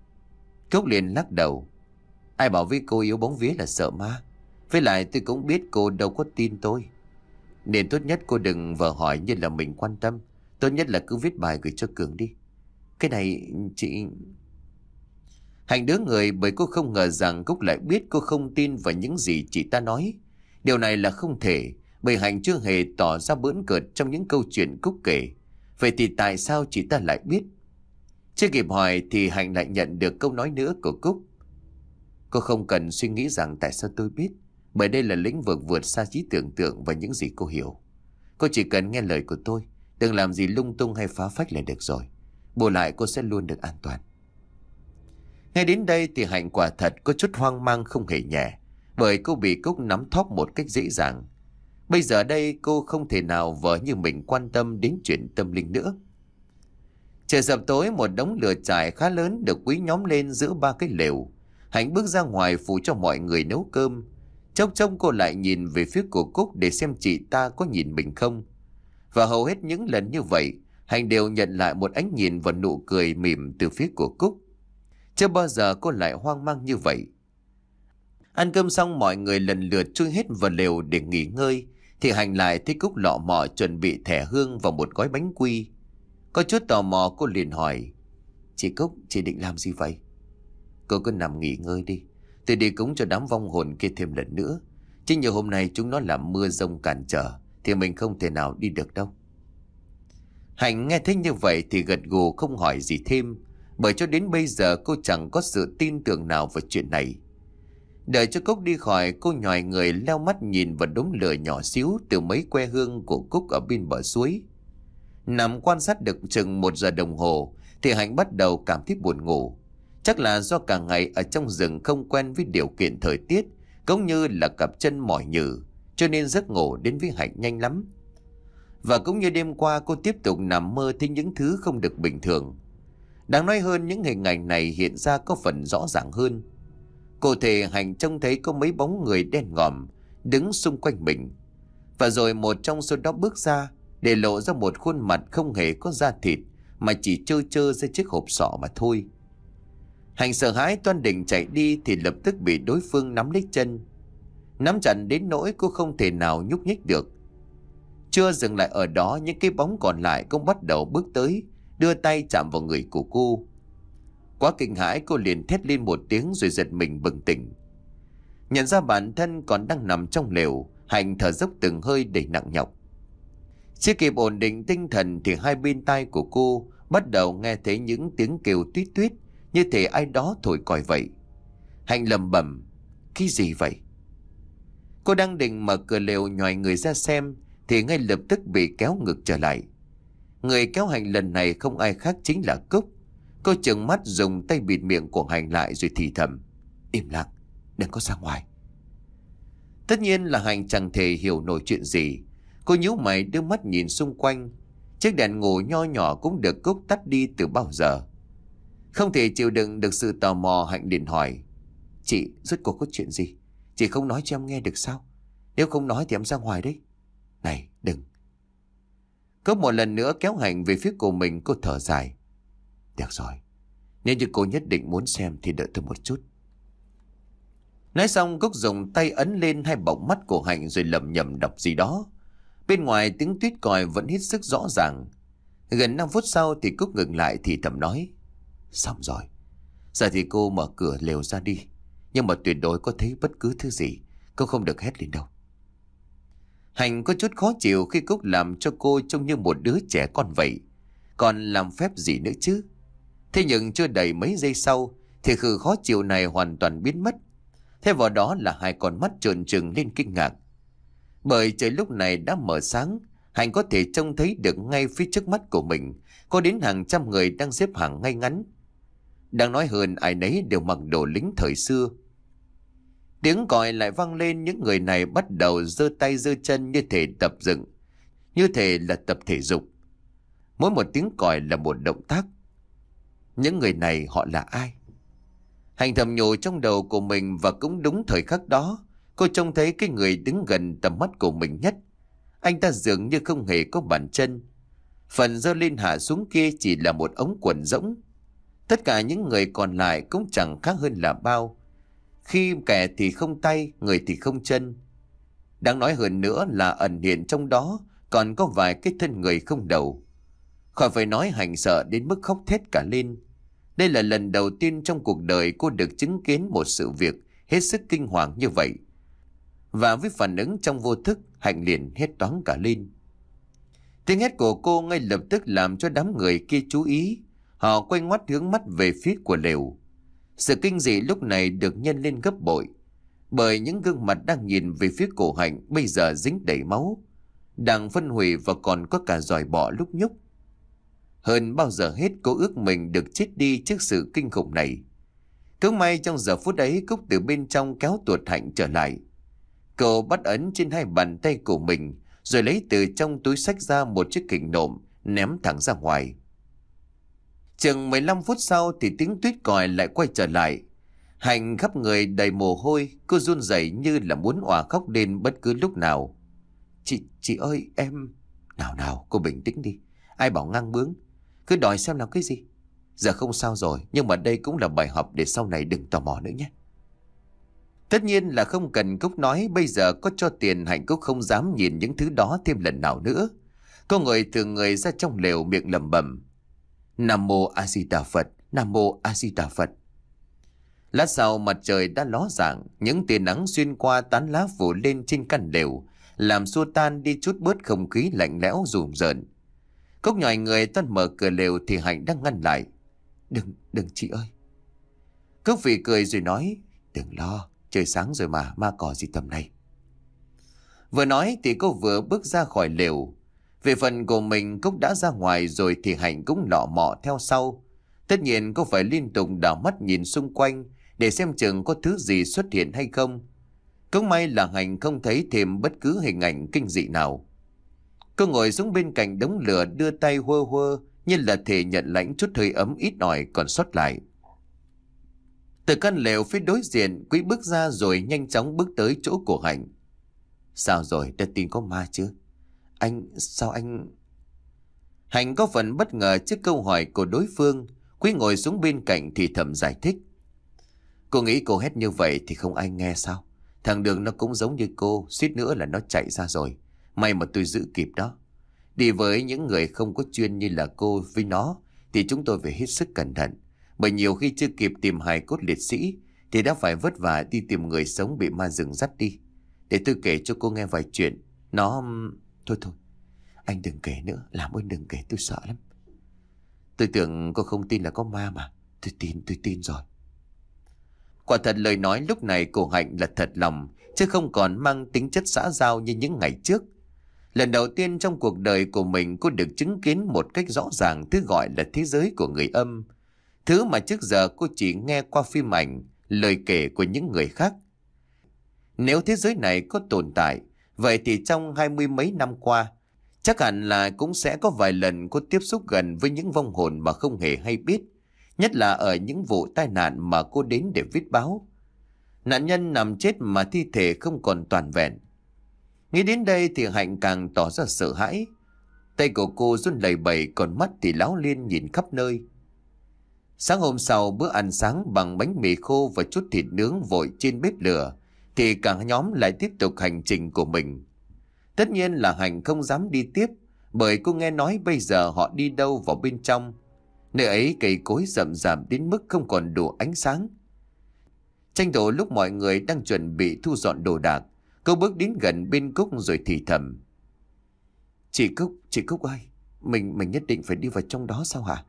Cúc liền lắc đầu: "Ai bảo với cô yêu bóng vía là sợ ma? Với lại tôi cũng biết cô đâu có tin tôi. Nên tốt nhất cô đừng vờ hỏi như là mình quan tâm. Tốt nhất là cứ viết bài gửi cho Cường đi." "Cái này chị..." Hạnh đứa người, bởi cô không ngờ rằng Cúc lại biết cô không tin vào những gì chị ta nói. Điều này là không thể, bởi Hạnh chưa hề tỏ ra bỡn cợt trong những câu chuyện Cúc kể. Vậy thì tại sao chị ta lại biết? Chưa kịp hỏi thì Hạnh lại nhận được câu nói nữa của Cúc: "Cô không cần suy nghĩ rằng tại sao tôi biết, bởi đây là lĩnh vực vượt xa trí tưởng tượng và những gì cô hiểu. Cô chỉ cần nghe lời của tôi, đừng làm gì lung tung hay phá phách là được rồi. Bù lại cô sẽ luôn được an toàn." Nghe đến đây thì Hạnh quả thật có chút hoang mang không hề nhẹ, bởi cô bị Cúc nắm thóp một cách dễ dàng. Bây giờ đây cô không thể nào vờ như mình quan tâm đến chuyện tâm linh nữa. Trời sập tối, một đống lửa trại khá lớn được Quý nhóm lên giữa ba cái lều. Hạnh bước ra ngoài phụ cho mọi người nấu cơm. Chốc chốc cô lại nhìn về phía của Cúc để xem chị ta có nhìn mình không. Và hầu hết những lần như vậy, Hạnh đều nhận lại một ánh nhìn và nụ cười mỉm từ phía của Cúc. Chưa bao giờ cô lại hoang mang như vậy. Ăn cơm xong, mọi người lần lượt chui hết vào lều để nghỉ ngơi, thì Hạnh lại thấy Cúc lọ mọ chuẩn bị thẻ hương và một gói bánh quy. Có chút tò mò, cô liền hỏi: "Chị Cúc, chị định làm gì vậy?" "Cô cứ nằm nghỉ ngơi đi, tôi đi cúng cho đám vong hồn kia thêm lần nữa. Chứ nhiều hôm nay chúng nó làm mưa rông cản trở thì mình không thể nào đi được đâu." Hạnh nghe thấy như vậy thì gật gù không hỏi gì thêm, bởi cho đến bây giờ cô chẳng có sự tin tưởng nào vào chuyện này. Đợi cho Cúc đi khỏi, cô nhòi người leo mắt nhìn vào đống lửa nhỏ xíu từ mấy que hương của Cúc ở bên bờ suối. Nằm quan sát được chừng một giờ đồng hồ thì Hạnh bắt đầu cảm thấy buồn ngủ. Chắc là do cả ngày ở trong rừng không quen với điều kiện thời tiết, cũng như là cặp chân mỏi nhừ, cho nên giấc ngủ đến với Hạnh nhanh lắm. Và cũng như đêm qua, cô tiếp tục nằm mơ thấy những thứ không được bình thường. Đáng nói hơn, những hình ảnh này hiện ra có phần rõ ràng hơn. Cụ thể, Hạnh trông thấy có mấy bóng người đen ngòm đứng xung quanh mình. Và rồi một trong số đó bước ra, để lộ ra một khuôn mặt không hề có da thịt, mà chỉ trơ trơ ra chiếc hộp sọ mà thôi. Hạnh sợ hãi toan định chạy đi thì lập tức bị đối phương nắm lấy chân. Nắm chặt đến nỗi cô không thể nào nhúc nhích được. Chưa dừng lại ở đó, những cái bóng còn lại cũng bắt đầu bước tới, đưa tay chạm vào người của cô. Quá kinh hãi, cô liền thét lên một tiếng rồi giật mình bừng tỉnh. Nhận ra bản thân còn đang nằm trong lều, Hạnh thở dốc từng hơi đầy nặng nhọc. Chưa kịp ổn định tinh thần thì hai bên tai của cô bắt đầu nghe thấy những tiếng kêu tuýt tuýt, như thể ai đó thổi còi vậy. Hạnh lẩm bẩm, cái gì vậy? Cô đang định mở cửa lều nhòi người ra xem thì ngay lập tức bị kéo ngược trở lại. Người kéo Hạnh lần này không ai khác chính là Cúc. Cô trừng mắt dùng tay bịt miệng của Hạnh lại rồi thì thầm, im lặng, đừng có ra ngoài. Tất nhiên là Hạnh chẳng thể hiểu nổi chuyện gì. Cô nhíu mày đưa mắt nhìn xung quanh. Chiếc đèn ngủ nho nhỏ cũng được Cúc tắt đi từ bao giờ. Không thể chịu đựng được sự tò mò, Hạnh liền hỏi, chị, rốt cuộc có chuyện gì? Chị không nói cho em nghe được sao? Nếu không nói thì em ra ngoài đấy. Này, đừng. Cúc một lần nữa kéo Hạnh về phía của mình. Cô thở dài, được rồi, nếu như cô nhất định muốn xem thì đợi tôi một chút. Nói xong Cúc dùng tay ấn lên hai bọng mắt của Hạnh rồi lẩm nhẩm đọc gì đó. Bên ngoài tiếng tuyết còi vẫn hết sức rõ ràng. Gần năm phút sau thì Cúc ngừng lại thì thầm nói, xong rồi, giờ thì cô mở cửa lều ra đi. Nhưng mà tuyệt đối có thấy bất cứ thứ gì, cô không được hét lên đâu. Hạnh có chút khó chịu khi Cúc làm cho cô trông như một đứa trẻ con vậy. Còn làm phép gì nữa chứ? Thế nhưng chưa đầy mấy giây sau thì khử khó chịu này hoàn toàn biến mất. Thay vào đó là hai con mắt trợn trừng lên kinh ngạc. Bởi trời lúc này đã mở sáng, Hạnh có thể trông thấy được ngay phía trước mắt của mình có đến hàng trăm người đang xếp hàng ngay ngắn. Đang nói hơn, ai nấy đều mặc đồ lính thời xưa. Tiếng còi lại vang lên, những người này bắt đầu giơ tay giơ chân như thể tập dựng, như thể là tập thể dục. Mỗi một tiếng còi là một động tác. Những người này họ là ai? Hạnh thầm nhủ trong đầu của mình, và cũng đúng thời khắc đó, cô trông thấy cái người đứng gần tầm mắt của mình nhất. Anh ta dường như không hề có bàn chân. Phần giơ lên hạ xuống kia chỉ là một ống quần rỗng. Tất cả những người còn lại cũng chẳng khác hơn là bao. Khi kẻ thì không tay, người thì không chân. Đáng nói hơn nữa là ẩn hiện trong đó còn có vài cái thân người không đầu. Khỏi phải nói, Hạnh sợ đến mức khóc thét cả lên. Đây là lần đầu tiên trong cuộc đời cô được chứng kiến một sự việc hết sức kinh hoàng như vậy. Và với phản ứng trong vô thức, Hạnh liền hét toáng cả lên. Tiếng hét của cô ngay lập tức làm cho đám người kia chú ý. Họ quay ngoắt hướng mắt về phía của lều. Sự kinh dị lúc này được nhân lên gấp bội, bởi những gương mặt đang nhìn về phía cổ Hạnh bây giờ dính đầy máu, đang phân hủy và còn có cả giòi bọ lúc nhúc. Hơn bao giờ hết cô ước mình được chết đi trước sự kinh khủng này. Cứ may trong giờ phút ấy Cúc từ bên trong kéo tuột Hạnh trở lại. Cậu bắt ấn trên hai bàn tay của mình, rồi lấy từ trong túi xách ra một chiếc kình nộm ném thẳng ra ngoài. Chừng mười lăm phút sau thì tiếng tuyết còi lại quay trở lại. Hạnh khắp người đầy mồ hôi, cô run rẩy như là muốn òa khóc lên bất cứ lúc nào. Chị, chị ơi em... Nào nào, cô bình tĩnh đi. Ai bảo ngang bướng, cứ đòi xem làm cái gì. Giờ không sao rồi, nhưng mà đây cũng là bài học để sau này đừng tò mò nữa nhé. Tất nhiên là không cần Cúc nói, bây giờ có cho tiền Hạnh cũng không dám nhìn những thứ đó thêm lần nào nữa. Cô ngồi từ người ra trong lều, miệng lẩm bẩm, Nam Mô A Di Đà Phật, Nam Mô A Di Đà Phật. Lát sau mặt trời đã ló dạng, những tia nắng xuyên qua tán lá phủ lên trên căn lều, làm xua tan đi chút bớt không khí lạnh lẽo rùng rợn. Cúc nhòi người toan mở cửa lều thì Hạnh đang ngăn lại. Đừng, đừng chị ơi. Cúc phì cười rồi nói, đừng lo, trời sáng rồi mà, ma cỏ gì tầm này. Vừa nói thì cô vừa bước ra khỏi lều. Về phần của mình, Cúc đã ra ngoài rồi thì Hạnh cũng lọ mọ theo sau. Tất nhiên cô phải liên tục đảo mắt nhìn xung quanh để xem chừng có thứ gì xuất hiện hay không. Cũng may là Hạnh không thấy thêm bất cứ hình ảnh kinh dị nào. Cô ngồi xuống bên cạnh đống lửa, đưa tay huơ huơ như là thể nhận lãnh chút hơi ấm ít ỏi còn sót lại. Từ căn lều phía đối diện, Quý bước ra rồi nhanh chóng bước tới chỗ của Hạnh. Sao rồi, đã tin có ma chưa? Anh, sao anh... Hạnh có phần bất ngờ trước câu hỏi của đối phương. Quý ngồi xuống bên cạnh thì thầm giải thích. Cô nghĩ cô hét như vậy thì không ai nghe sao? Thằng Đường nó cũng giống như cô, suýt nữa là nó chạy ra rồi. May mà tôi giữ kịp đó. Đi với những người không có chuyên như là cô với nó thì chúng tôi phải hết sức cẩn thận. Bởi nhiều khi chưa kịp tìm hài cốt liệt sĩ thì đã phải vất vả đi tìm người sống bị ma rừng dắt đi. Để tôi kể cho cô nghe vài chuyện. Nó... Thôi thôi, anh đừng kể nữa, làm ơn đừng kể, tôi sợ lắm. Tôi tưởng cô không tin là có ma mà. tôi tin, tôi tin rồi. Quả thật lời nói lúc này của Hạnh là thật lòng, chứ không còn mang tính chất xã giao như những ngày trước. Lần đầu tiên trong cuộc đời của mình cô được chứng kiến một cách rõ ràng thứ gọi là thế giới của người âm. Thứ mà trước giờ cô chỉ nghe qua phim ảnh, lời kể của những người khác. Nếu thế giới này có tồn tại, vậy thì trong hai mươi mấy năm qua, chắc hẳn là cũng sẽ có vài lần cô tiếp xúc gần với những vong hồn mà không hề hay biết. Nhất là ở những vụ tai nạn mà cô đến để viết báo. Nạn nhân nằm chết mà thi thể không còn toàn vẹn. Nghĩ đến đây thì Hạnh càng tỏ ra sợ hãi. Tay của cô run lẩy bẩy, còn mắt thì láo liên nhìn khắp nơi. Sáng hôm sau, bữa ăn sáng bằng bánh mì khô và chút thịt nướng vội trên bếp lửa, thì cả nhóm lại tiếp tục hành trình của mình. Tất nhiên là Hạnh không dám đi tiếp, bởi cô nghe nói bây giờ họ đi đâu vào bên trong. Nơi ấy cây cối rậm rạp đến mức không còn đủ ánh sáng. Tranh thủ lúc mọi người đang chuẩn bị thu dọn đồ đạc, cô bước đến gần bên Cúc rồi thì thầm. Chị Cúc, chị Cúc ơi, mình mình nhất định phải đi vào trong đó sao hả?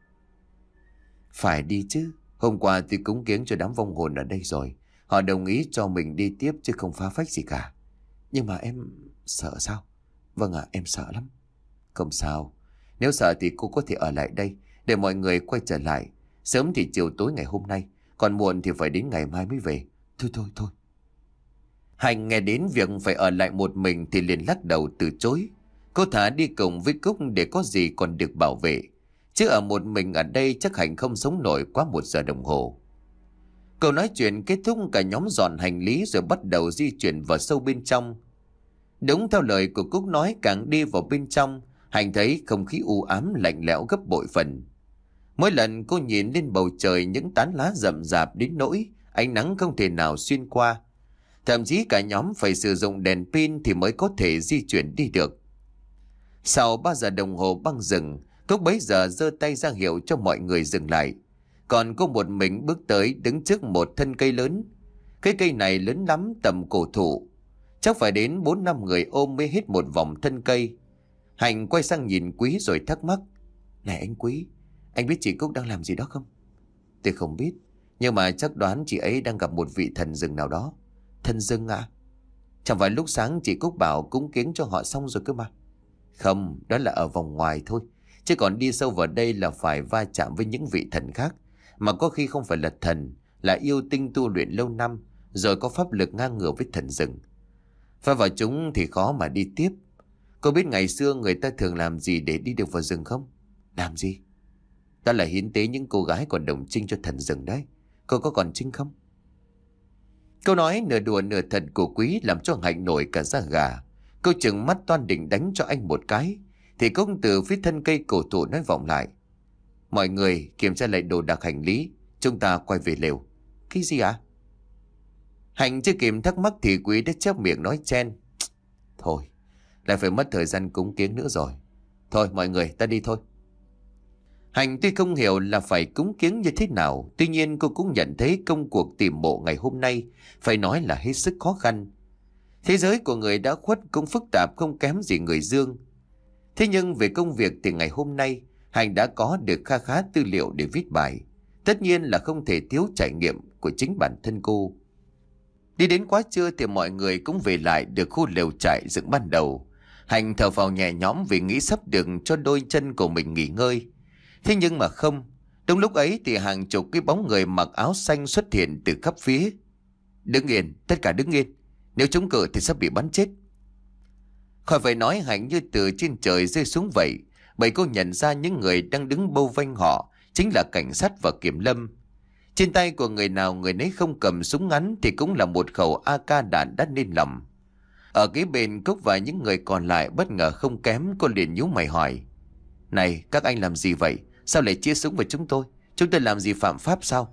Phải đi chứ, hôm qua tôi cúng kiếng cho đám vong hồn ở đây rồi. Họ đồng ý cho mình đi tiếp chứ không phá phách gì cả. Nhưng mà em sợ sao? Vâng ạ, em sợ lắm. Không sao, nếu sợ thì cô có thể ở lại đây để mọi người quay trở lại. Sớm thì chiều tối ngày hôm nay, còn muộn thì phải đến ngày mai mới về. Thôi thôi thôi. Hạnh nghe đến việc phải ở lại một mình thì liền lắc đầu từ chối. Cô thả đi cùng với Cúc để có gì còn được bảo vệ. Chứ ở một mình ở đây chắc Hạnh không sống nổi quá một giờ đồng hồ. Câu nói chuyện kết thúc, cả nhóm dọn hành lý rồi bắt đầu di chuyển vào sâu bên trong. Đúng theo lời của Cúc nói, càng đi vào bên trong, Hạnh thấy không khí u ám lạnh lẽo gấp bội phần. Mỗi lần cô nhìn lên bầu trời, những tán lá rậm rạp đến nỗi ánh nắng không thể nào xuyên qua. Thậm chí cả nhóm phải sử dụng đèn pin thì mới có thể di chuyển đi được. Sau ba giờ đồng hồ băng rừng, Cúc bấy giờ giơ tay ra hiệu cho mọi người dừng lại. Còn cô một mình bước tới đứng trước một thân cây lớn. Cái cây này lớn lắm, tầm cổ thụ. Chắc phải đến bốn năm người ôm mới hết một vòng thân cây. Hạnh quay sang nhìn Quý rồi thắc mắc. Này anh Quý, anh biết chị Cúc đang làm gì đó không? Tôi không biết, nhưng mà chắc đoán chị ấy đang gặp một vị thần rừng nào đó. Thần rừng à? Chẳng phải lúc sáng chị Cúc bảo cúng kiếng cho họ xong rồi cơ mà. Không, đó là ở vòng ngoài thôi. Chứ còn đi sâu vào đây là phải va chạm với những vị thần khác. Mà có khi không phải là thần, là yêu tinh tu luyện lâu năm, rồi có pháp lực ngang ngửa với thần rừng. Pha vào chúng thì khó mà đi tiếp. Cô biết ngày xưa người ta thường làm gì để đi được vào rừng không? Làm gì? Đó là hiến tế những cô gái còn đồng trinh cho thần rừng đấy. Cô có còn trinh không? Câu nói nửa đùa nửa thật của Quý làm cho Hạnh nổi cả da gà. Cô chừng mắt toan định đánh cho anh một cái, thì công từ phía thân cây cổ thụ nói vọng lại. Mọi người kiểm tra lại đồ đạc hành lý, chúng ta quay về lều. Cái gì ạ? À? Hạnh chưa kịp thắc mắc thì Quý đã chép miệng nói chen. Thôi, lại phải mất thời gian cúng kiếng nữa rồi. Thôi mọi người, ta đi thôi. Hạnh tuy không hiểu là phải cúng kiếng như thế nào, tuy nhiên cô cũng nhận thấy công cuộc tìm mộ ngày hôm nay phải nói là hết sức khó khăn. Thế giới của người đã khuất cũng phức tạp không kém gì người dương. Thế nhưng về công việc thì ngày hôm nay Hạnh đã có được kha khá tư liệu để viết bài. Tất nhiên là không thể thiếu trải nghiệm của chính bản thân cô. Đi đến quá trưa thì mọi người cũng về lại được khu lều trại dựng ban đầu. Hạnh thở phào nhẹ nhõm vì nghĩ sắp được cho đôi chân của mình nghỉ ngơi. Thế nhưng mà không. Đúng lúc ấy thì hàng chục cái bóng người mặc áo xanh xuất hiện từ khắp phía. Đứng yên, tất cả đứng yên. Nếu chống cự thì sắp bị bắn chết. Khỏi phải nói, Hạnh như từ trên trời rơi xuống vậy. Bởi cô nhận ra những người đang đứng bâu vanh họ chính là cảnh sát và kiểm lâm. Trên tay của người nào người nấy không cầm súng ngắn thì cũng là một khẩu a ca đạn đã lên lòng. Ở cái bên Cúc và những người còn lại bất ngờ không kém, cô liền nhíu mày hỏi. Này, các anh làm gì vậy? Sao lại chia súng với chúng tôi? Chúng tôi làm gì phạm pháp sao?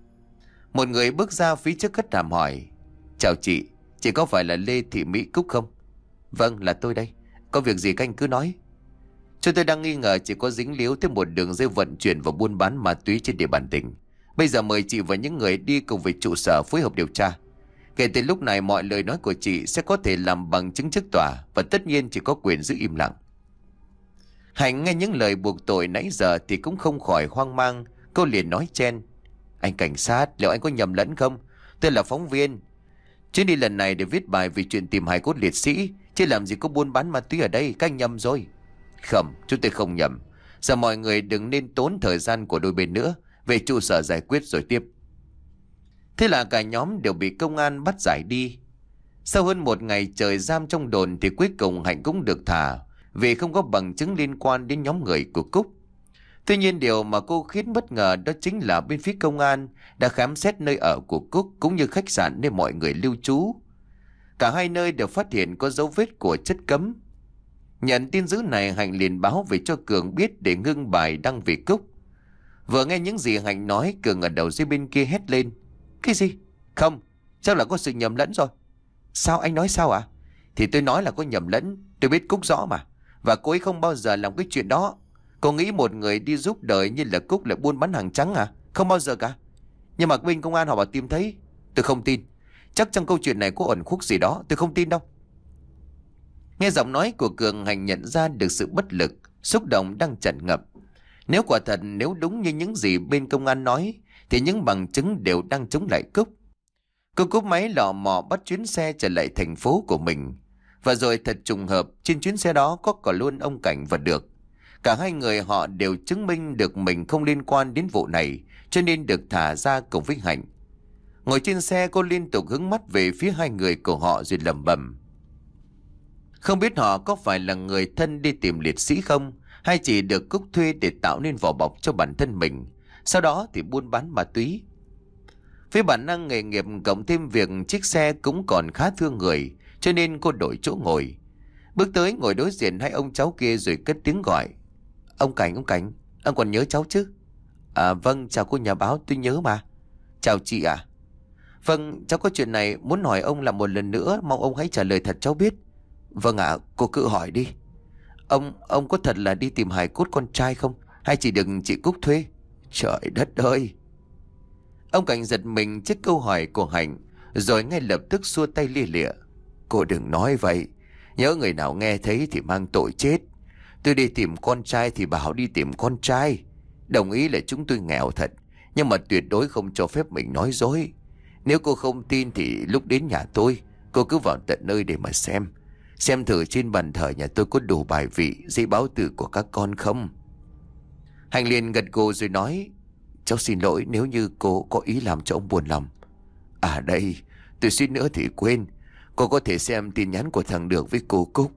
Một người bước ra phía trước khách đàm hỏi. Chào chị, chị có phải là Lê Thị Mỹ Cúc không? Vâng, là tôi đây. Có việc gì các anh cứ nói. Chúng tôi đang nghi ngờ chị có dính líu tới một đường dây vận chuyển và buôn bán ma túy trên địa bàn tỉnh. Bây giờ mời chị và những người đi cùng về trụ sở phối hợp điều tra. Kể từ lúc này mọi lời nói của chị sẽ có thể làm bằng chứng trước tòa, và tất nhiên chị có quyền giữ im lặng. Hạnh nghe những lời buộc tội nãy giờ thì cũng không khỏi hoang mang. Cô liền nói chen. Anh cảnh sát, liệu anh có nhầm lẫn không? Tôi là phóng viên. Chuyến đi lần này để viết bài về chuyện tìm hài cốt liệt sĩ, chứ làm gì có buôn bán ma túy ở đây, các anh nhầm rồi. Không, chúng tôi không nhầm. Giờ mọi người đừng nên tốn thời gian của đôi bên nữa, về trụ sở giải quyết rồi tiếp. Thế là cả nhóm đều bị công an bắt giải đi. Sau hơn một ngày trời giam trong đồn thì cuối cùng Hạnh cũng được thả, vì không có bằng chứng liên quan đến nhóm người của Cúc. Tuy nhiên điều mà cô khiến bất ngờ đó chính là bên phía công an đã khám xét nơi ở của Cúc cũng như khách sạn nơi mọi người lưu trú. Cả hai nơi đều phát hiện có dấu vết của chất cấm. Nhận tin dữ này, Hạnh liền báo về cho Cường biết để ngưng bài đăng về Cúc. Vừa nghe những gì Hạnh nói, Cường ở đầu dưới bên kia hét lên. Cái gì? Không, chắc là có sự nhầm lẫn rồi. Sao anh nói sao ạ? À? Thì tôi nói là có nhầm lẫn, tôi biết Cúc rõ mà. Và cô ấy không bao giờ làm cái chuyện đó. Cô nghĩ một người đi giúp đời như là Cúc lại buôn bán hàng trắng à? Không bao giờ cả. Nhưng mà bên công an họ bảo tìm thấy. Tôi không tin. Chắc trong câu chuyện này có ẩn khúc gì đó, tôi không tin đâu. Nghe giọng nói của Cường, Hạnh nhận ra được sự bất lực, xúc động đang tràn ngập. Nếu quả thật, nếu đúng như những gì bên công an nói, thì những bằng chứng đều đang chống lại Cúc. Cô cúp máy lọ mò bắt chuyến xe trở lại thành phố của mình. Và rồi thật trùng hợp, trên chuyến xe đó có cả luôn ông Cảnh và Được. Cả hai người họ đều chứng minh được mình không liên quan đến vụ này, cho nên được thả ra cùng với Hạnh. Ngồi trên xe, cô liên tục hướng mắt về phía hai người của họ rồi lẩm bẩm. Không biết họ có phải là người thân đi tìm liệt sĩ không, hay chỉ được Cúc thuê để tạo nên vỏ bọc cho bản thân mình, sau đó thì buôn bán ma túy. Với bản năng nghề nghiệp cộng thêm việc chiếc xe cũng còn khá thương người, cho nên cô đổi chỗ ngồi. Bước tới ngồi đối diện hai ông cháu kia rồi cất tiếng gọi. Ông Cảnh, ông Cảnh, ông còn nhớ cháu chứ? À vâng, chào cô nhà báo, tôi nhớ mà. Chào chị ạ. À? Vâng, cháu có chuyện này muốn hỏi ông làm một lần nữa, mong ông hãy trả lời thật cháu biết. Vâng ạ, à, cô cứ hỏi đi. Ông, ông có thật là đi tìm hài cốt con trai không? Hay chỉ được chị Cúc thuê? Trời đất ơi! Ông Cảnh giật mình trước câu hỏi của Hạnh, rồi ngay lập tức xua tay lia lịa. Cô đừng nói vậy, nhớ người nào nghe thấy thì mang tội chết. Tôi đi tìm con trai thì bảo đi tìm con trai. Đồng ý là chúng tôi nghèo thật, nhưng mà tuyệt đối không cho phép mình nói dối. Nếu cô không tin thì lúc đến nhà tôi, cô cứ vào tận nơi để mà xem. Xem thử trên bàn thờ nhà tôi có đủ bài vị, giấy báo tử của các con không. Hạnh liền gật gù rồi nói. Cháu xin lỗi nếu như cô có ý làm cho ông buồn lòng. À đây, tôi suýt nữa thì quên. Cô có thể xem tin nhắn của thằng Được với cô Cúc.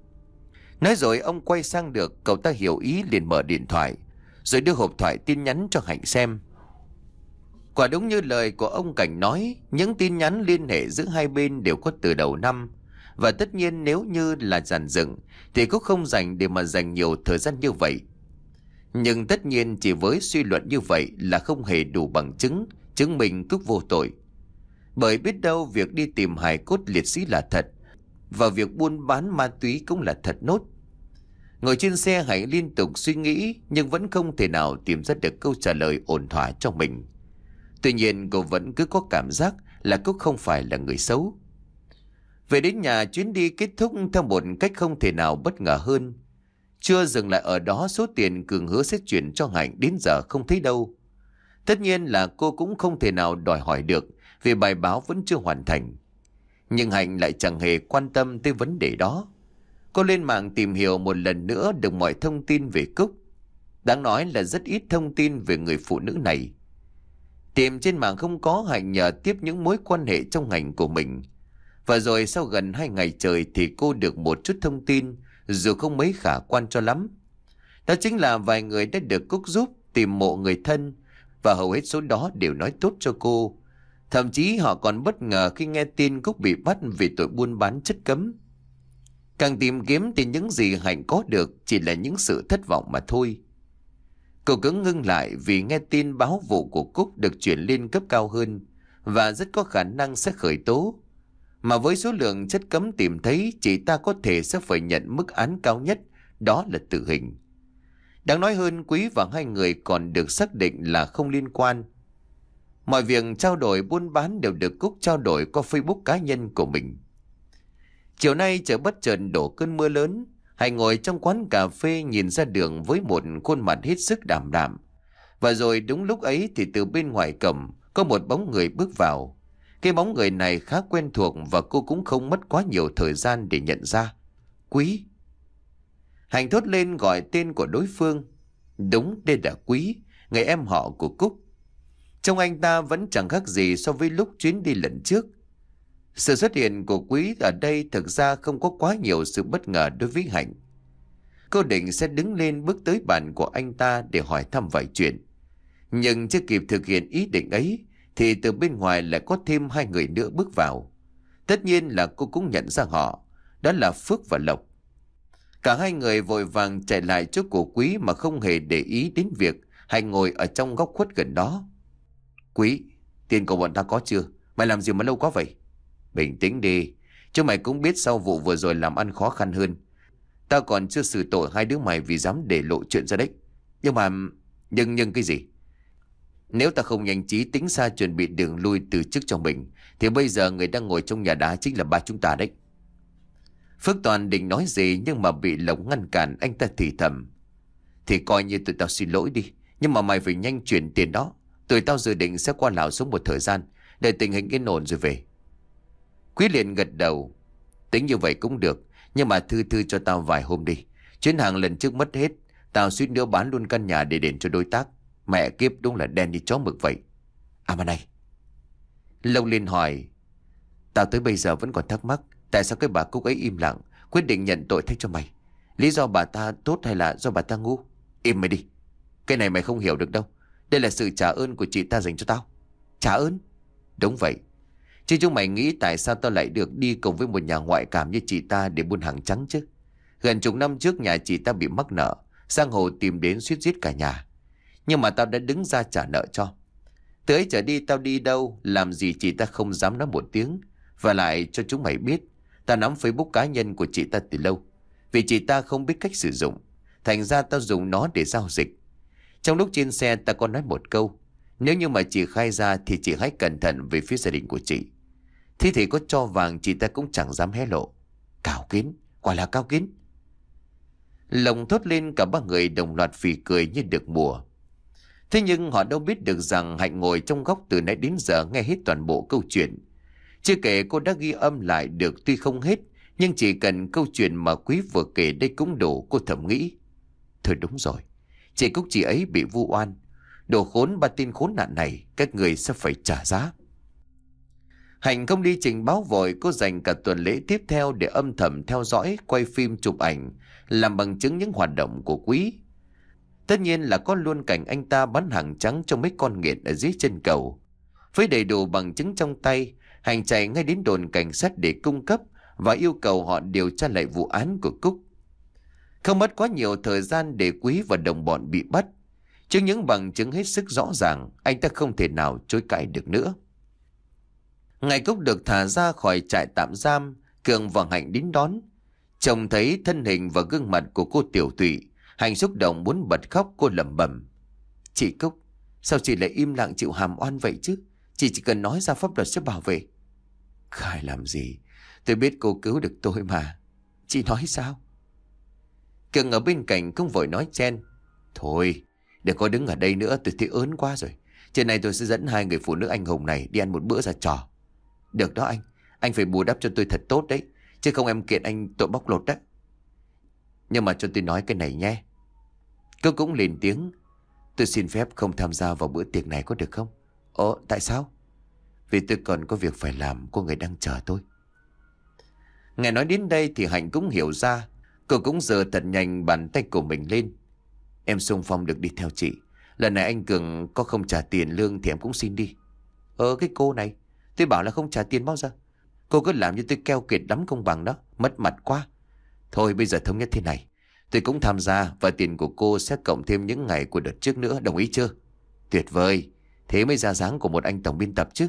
Nói rồi ông quay sang Được, cậu ta hiểu ý liền mở điện thoại, rồi đưa hộp thoại tin nhắn cho Hạnh xem. Quả đúng như lời của ông Cảnh nói, những tin nhắn liên hệ giữa hai bên đều có từ đầu năm. Và tất nhiên nếu như là dàn dựng thì cũng không dành để mà dành nhiều thời gian như vậy. Nhưng tất nhiên chỉ với suy luận như vậy là không hề đủ bằng chứng chứng minh Cúc vô tội. Bởi biết đâu việc đi tìm hài cốt liệt sĩ là thật, và việc buôn bán ma túy cũng là thật nốt. Ngồi trên xe, Hạnh liên tục suy nghĩ nhưng vẫn không thể nào tìm ra được câu trả lời ổn thỏa cho mình. Tuy nhiên cô vẫn cứ có cảm giác là Cúc không phải là người xấu. Về đến nhà, chuyến đi kết thúc theo một cách không thể nào bất ngờ hơn. Chưa dừng lại ở đó, số tiền Cường hứa sẽ chuyển cho Hạnh đến giờ không thấy đâu. Tất nhiên là cô cũng không thể nào đòi hỏi được vì bài báo vẫn chưa hoàn thành. Nhưng Hạnh lại chẳng hề quan tâm tới vấn đề đó. Cô lên mạng tìm hiểu một lần nữa được mọi thông tin về Cúc. Đáng nói là rất ít thông tin về người phụ nữ này. Tìm trên mạng không có, Hạnh nhờ tiếp những mối quan hệ trong ngành của mình. Và rồi sau gần hai ngày trời thì cô được một chút thông tin, dù không mấy khả quan cho lắm. Đó chính là vài người đã được Cúc giúp tìm mộ người thân, và hầu hết số đó đều nói tốt cho cô. Thậm chí họ còn bất ngờ khi nghe tin Cúc bị bắt vì tội buôn bán chất cấm. Càng tìm kiếm thì những gì Hạnh có được chỉ là những sự thất vọng mà thôi. Cô cứ ngưng lại vì nghe tin báo vụ của Cúc được chuyển lên cấp cao hơn và rất có khả năng sẽ khởi tố. Mà với số lượng chất cấm tìm thấy, chị ta có thể sẽ phải nhận mức án cao nhất, đó là tử hình. Đáng nói hơn, Quý và hai người còn được xác định là không liên quan. Mọi việc trao đổi buôn bán đều được Cúc trao đổi qua Facebook cá nhân của mình. Chiều nay trời bất chợt đổ cơn mưa lớn. Hạnh ngồi trong quán cà phê nhìn ra đường với một khuôn mặt hết sức đảm đạm. Và rồi đúng lúc ấy thì từ bên ngoài cổng có một bóng người bước vào. Cái bóng người này khá quen thuộc và cô cũng không mất quá nhiều thời gian để nhận ra. Quý. Hạnh thốt lên gọi tên của đối phương. Đúng, đây là Quý, người em họ của Cúc. Trông anh ta vẫn chẳng khác gì so với lúc chuyến đi lần trước. Sự xuất hiện của Quý ở đây thực ra không có quá nhiều sự bất ngờ đối với Hạnh. Cô định sẽ đứng lên bước tới bàn của anh ta để hỏi thăm vài chuyện. Nhưng chưa kịp thực hiện ý định ấy thì từ bên ngoài lại có thêm hai người nữa bước vào. Tất nhiên là cô cũng nhận ra họ, đó là Phước và Lộc. Cả hai người vội vàng chạy lại chỗ của Quý mà không hề để ý đến việc Hạnh ngồi ở trong góc khuất gần đó. Quý, tiền của bọn ta có chưa? Mày làm gì mà lâu quá vậy? Bình tĩnh đi, chứ mày cũng biết sau vụ vừa rồi làm ăn khó khăn hơn. Tao còn chưa xử tội hai đứa mày vì dám để lộ chuyện ra đấy. Nhưng mà... Nhưng nhưng cái gì? Nếu ta không nhanh trí tính xa chuẩn bị đường lui từ chức cho mình thì bây giờ người đang ngồi trong nhà đá chính là ba chúng ta đấy. Phước Toàn định nói gì nhưng mà bị Lộc ngăn cản. Anh ta thì thầm: Thì coi như tụi tao xin lỗi đi, nhưng mà mày phải nhanh chuyển tiền đó. Tụi tao dự định sẽ qua Lào sống một thời gian để tình hình yên ổn rồi về. Quý liền gật đầu: Tính như vậy cũng được, nhưng mà thư thư cho tao vài hôm đi. Chuyến hàng lần trước mất hết, tao suýt nữa bán luôn căn nhà để đền cho đối tác. Mẹ kiếp, đúng là đen như chó mực vậy. À mà này, Lộc liền hỏi: Tao tới bây giờ vẫn còn thắc mắc, tại sao cái bà Cúc ấy im lặng quyết định nhận tội thay cho mày? Lý do bà ta tốt hay là do bà ta ngu? Im mày đi, cái này mày không hiểu được đâu. Đây là sự trả ơn của chị ta dành cho tao. Trả ơn? Đúng vậy. Chứ chúng mày nghĩ tại sao tao lại được đi cùng với một nhà ngoại cảm như chị ta để buôn hàng trắng chứ? Gần chục năm trước nhà chị ta bị mắc nợ, giang hồ tìm đến suýt giết cả nhà. Nhưng mà tao đã đứng ra trả nợ cho. Từ ấy trở đi tao đi đâu, làm gì chị ta không dám nói một tiếng. Và lại cho chúng mày biết, tao nắm Facebook cá nhân của chị ta từ lâu. Vì chị ta không biết cách sử dụng, thành ra tao dùng nó để giao dịch. Trong lúc trên xe ta có nói một câu: Nếu như mà chị khai ra thì chị hãy cẩn thận về phía gia đình của chị. Thế thì có cho vàng chị ta cũng chẳng dám hé lộ. Cao kiến, quả là cao kiến. Lòng thốt lên, cả ba người đồng loạt phì cười như được mùa. Thế nhưng họ đâu biết được rằng Hạnh ngồi trong góc từ nãy đến giờ nghe hết toàn bộ câu chuyện. Chưa kể cô đã ghi âm lại được, tuy không hết, nhưng chỉ cần câu chuyện mà Quý vừa kể đây cũng đủ. Cô thầm nghĩ: Thôi đúng rồi, chị Cúc chị ấy bị vu oan. Đồ khốn, ba tin khốn nạn này, các người sẽ phải trả giá. Hạnh không đi trình báo vội, cô dành cả tuần lễ tiếp theo để âm thầm theo dõi, quay phim chụp ảnh, làm bằng chứng những hoạt động của Quý. Tất nhiên là có luôn cảnh anh ta bán hàng trắng cho mấy con nghiện ở dưới chân cầu. Với đầy đủ bằng chứng trong tay, Hạnh chạy ngay đến đồn cảnh sát để cung cấp và yêu cầu họ điều tra lại vụ án của Cúc. Không mất quá nhiều thời gian để Quý và đồng bọn bị bắt. Trước những bằng chứng hết sức rõ ràng, anh ta không thể nào chối cãi được nữa. Ngày Cúc được thả ra khỏi trại tạm giam, Cường và Hạnh đến đón. Trông thấy thân hình và gương mặt của cô tiểu tụy, Hạnh xúc động muốn bật khóc. Cô lẩm bẩm: Chị Cúc, sao chị lại im lặng chịu hàm oan vậy chứ? Chị chỉ cần nói ra pháp luật sẽ bảo vệ. Khai làm gì? Tôi biết cô cứu được tôi mà. Chị nói sao? Cường ở bên cạnh không vội nói chen: Thôi, đừng có đứng ở đây nữa, tôi thấy ớn quá rồi. Trên này tôi sẽ dẫn hai người phụ nữ anh hùng này đi ăn một bữa ra trò. Được đó anh, anh phải bù đắp cho tôi thật tốt đấy, chứ không em kiện anh tội bóc lột đấy. Nhưng mà cho tôi nói cái này nhé. Cô cũng lên tiếng: Tôi xin phép không tham gia vào bữa tiệc này có được không? Ồ, tại sao? Vì tôi còn có việc phải làm, có người đang chờ tôi. Nghe nói đến đây thì Hạnh cũng hiểu ra. Cô cũng giơ thật nhanh bàn tay của mình lên: Em xung phong được đi theo chị. Lần này anh Cường có không trả tiền lương thì em cũng xin đi. Ờ cái cô này, tôi bảo là không trả tiền bao giờ. Cô cứ làm như tôi keo kiệt lắm công bằng đó, mất mặt quá. Thôi bây giờ thống nhất thế này, tôi cũng tham gia và tiền của cô sẽ cộng thêm những ngày của đợt trước nữa, đồng ý chưa? Tuyệt vời, thế mới ra dáng của một anh tổng biên tập chứ.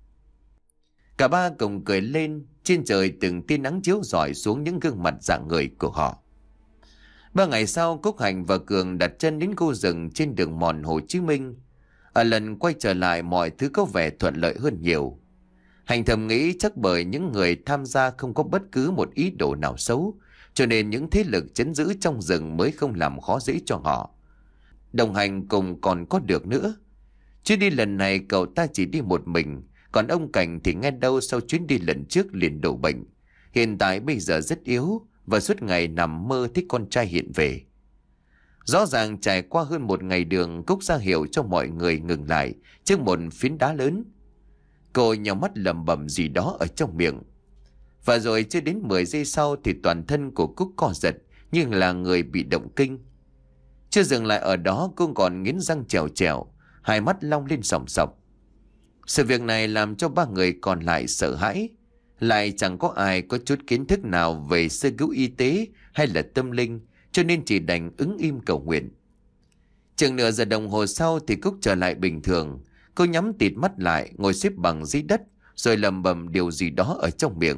Cả ba cùng cười lên. Trên trời từng tia nắng chiếu rọi xuống những gương mặt rạng ngời của họ. Ba ngày sau, Cúc, Hạnh và Cường đặt chân đến khu rừng trên đường mòn Hồ Chí Minh. Ở lần quay trở lại, mọi thứ có vẻ thuận lợi hơn nhiều. Hạnh thầm nghĩ chắc bởi những người tham gia không có bất cứ một ý đồ nào xấu, cho nên những thế lực trấn giữ trong rừng mới không làm khó dễ cho họ. đồng hành cùng còn có được nữa. Chuyến đi lần này cậu ta chỉ đi một mình, còn ông Cảnh thì nghe đâu sau chuyến đi lần trước liền đổ bệnh. Hiện tại bây giờ rất yếu và suốt ngày nằm mơ thấy con trai hiện về. Rõ ràng trải qua hơn một ngày đường, Cúc ra hiệu cho mọi người ngừng lại trước một phiến đá lớn. Cô nhắm mắt lẩm bẩm gì đó ở trong miệng. Và rồi chưa đến mười giây sau thì toàn thân của Cúc co giật như là người bị động kinh. Chưa dừng lại ở đó, cô còn nghiến răng trèo trèo, hai mắt long lên sòng sọc. Sự việc này làm cho ba người còn lại sợ hãi. Lại chẳng có ai có chút kiến thức nào về sơ cứu y tế hay là tâm linh, cho nên chỉ đành ứng im cầu nguyện. Chừng nửa giờ đồng hồ sau thì Cúc trở lại bình thường. Cô nhắm tịt mắt lại, ngồi xếp bằng dưới đất, rồi lầm bầm điều gì đó ở trong miệng.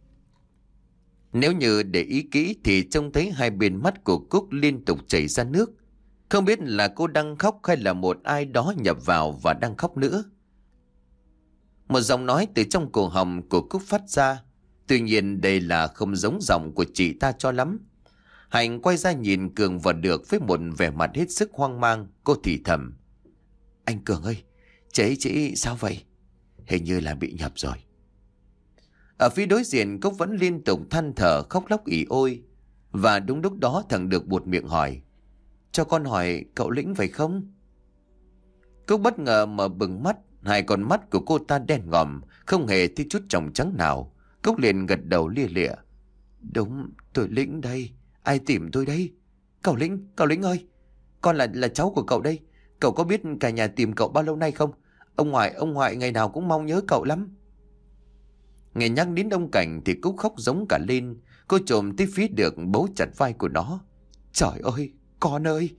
Nếu như để ý kỹ thì trông thấy hai bên mắt của Cúc liên tục chảy ra nước. Không biết là cô đang khóc hay là một ai đó nhập vào và đang khóc nữa. Một giọng nói từ trong cổ họng của Cúc phát ra. Tuy nhiên đây là không giống giọng của chị ta cho lắm. Hạnh quay ra nhìn Cường và Được với một vẻ mặt hết sức hoang mang. Cô thì thầm: Anh Cường ơi, chị chị sao vậy? Hình như là bị nhập rồi. Ở phía đối diện Cúc vẫn liên tục than thở khóc lóc ỉ ôi. Và đúng lúc đó thằng Được buột miệng hỏi: Cho con hỏi cậu Lĩnh phải không? Cúc bất ngờ mở bừng mắt. Hai con mắt của cô ta đen ngòm, không hề thấy chút tròng trắng nào. Cúc liền gật đầu lia lịa: Đúng, tôi Lĩnh đây. Ai tìm tôi đây? Cậu Lĩnh, cậu Lĩnh ơi, con là là cháu của cậu đây. Cậu có biết cả nhà tìm cậu bao lâu nay không? Ông ngoại, ông ngoại ngày nào cũng mong nhớ cậu lắm. Nghe nhắc đến ông Cảnh thì Cúc khóc giống cả lên. Cô trồm tới phía Được, bấu chặt vai của nó: Trời ơi, con ơi!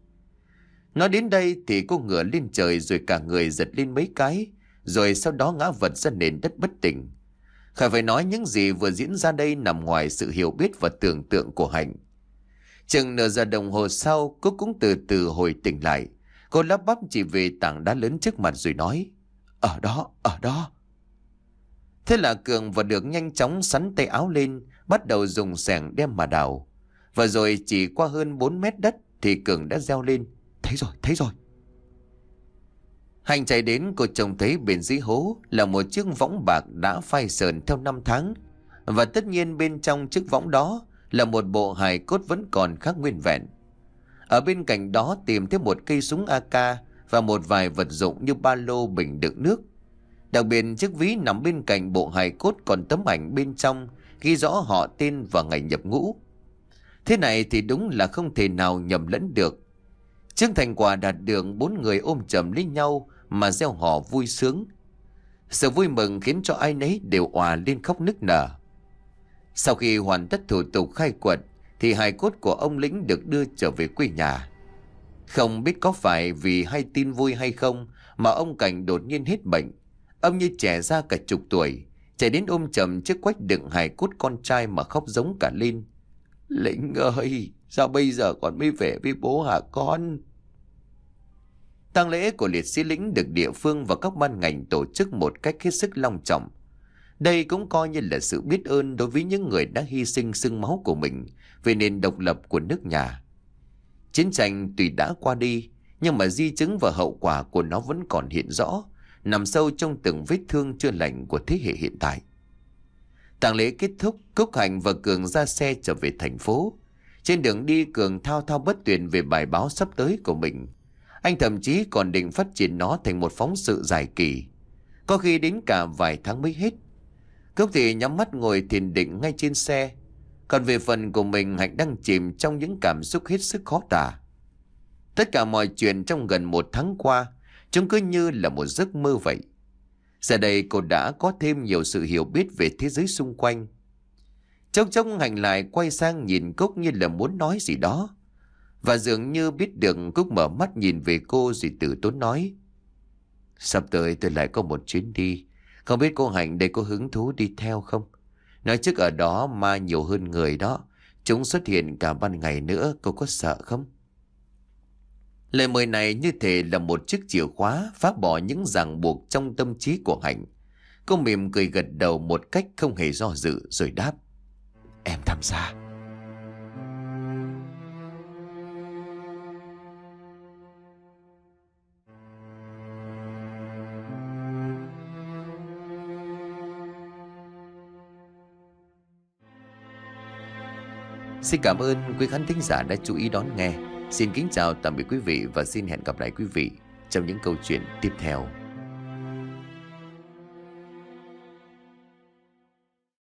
Nói đến đây thì cô ngửa lên trời rồi cả người giật lên mấy cái, rồi sau đó ngã vật ra nền đất bất tỉnh. Khỏi phải nói những gì vừa diễn ra đây nằm ngoài sự hiểu biết và tưởng tượng của Hạnh. Chừng nửa giờ đồng hồ sau, cô cũng từ từ hồi tỉnh lại. Cô lắp bắp chỉ về tảng đá lớn trước mặt rồi nói: Ở đó, ở đó. Thế là Cường và Được nhanh chóng sắn tay áo lên, bắt đầu dùng xẻng đem mà đào. Và rồi chỉ qua hơn bốn mét đất thì Cường đã reo lên: Thấy rồi, thấy rồi. Hạnh chạy đến, cô trông thấy bên dưới hố là một chiếc võng bạc đã phai sờn theo năm tháng. Và tất nhiên bên trong chiếc võng đó là một bộ hài cốt vẫn còn khá nguyên vẹn. Ở bên cạnh đó tìm thấy một cây súng a ca và một vài vật dụng như ba lô, bình đựng nước. Đặc biệt chiếc ví nằm bên cạnh bộ hài cốt còn tấm ảnh bên trong ghi rõ họ tên và ngày nhập ngũ. Thế này thì đúng là không thể nào nhầm lẫn được. Trước thành quả đạt được, bốn người ôm chầm lấy nhau mà reo hò vui sướng. Sự vui mừng khiến cho ai nấy đều òa lên khóc nức nở. Sau khi hoàn tất thủ tục khai quật thì hài cốt của ông Lĩnh được đưa trở về quê nhà. Không biết có phải vì hay tin vui hay không mà ông Cảnh đột nhiên hết bệnh. Ông như trẻ ra cả chục tuổi, chạy đến ôm chầm chiếc quách đựng hài cốt con trai mà khóc giống cả lên: Lĩnh ơi, sao bây giờ con mới về với bố hả con? Tang lễ của liệt sĩ Lĩnh được địa phương và các ban ngành tổ chức một cách hết sức long trọng. Đây cũng coi như là sự biết ơn đối với những người đã hy sinh xương máu của mình vì nền độc lập của nước nhà. Chiến tranh tuy đã qua đi, nhưng mà di chứng và hậu quả của nó vẫn còn hiện rõ, nằm sâu trong từng vết thương chưa lành của thế hệ hiện tại. Tang lễ kết thúc, Cúc, Hạnh và Cường ra xe trở về thành phố. Trên đường đi, Cường thao thao bất tuyệt về bài báo sắp tới của mình. Anh thậm chí còn định phát triển nó thành một phóng sự dài kỳ, có khi đến cả vài tháng mới hết. Cúc thì nhắm mắt ngồi thiền định ngay trên xe. Còn về phần của mình, Hạnh đang chìm trong những cảm xúc hết sức khó tả. Tất cả mọi chuyện trong gần một tháng qua, chúng cứ như là một giấc mơ vậy. Giờ đây cô đã có thêm nhiều sự hiểu biết về thế giới xung quanh. Chốc chốc Hạnh lại quay sang nhìn Cúc như là muốn nói gì đó. Và dường như biết được, Cúc mở mắt nhìn về cô rồi từ tốn nói: Sắp tới tôi lại có một chuyến đi. Không biết cô Hạnh đây có hứng thú đi theo không? Nói trước ở đó ma nhiều hơn người đó. Chúng xuất hiện cả ban ngày nữa, cô có sợ không? Lời mời này như thể là một chiếc chìa khóa phá bỏ những ràng buộc trong tâm trí của Hạnh. Cô mỉm cười gật đầu một cách không hề do dự rồi đáp: Em tham gia. Xin cảm ơn quý khán thính giả đã chú ý đón nghe. Xin kính chào tạm biệt quý vị và xin hẹn gặp lại quý vị trong những câu chuyện tiếp theo.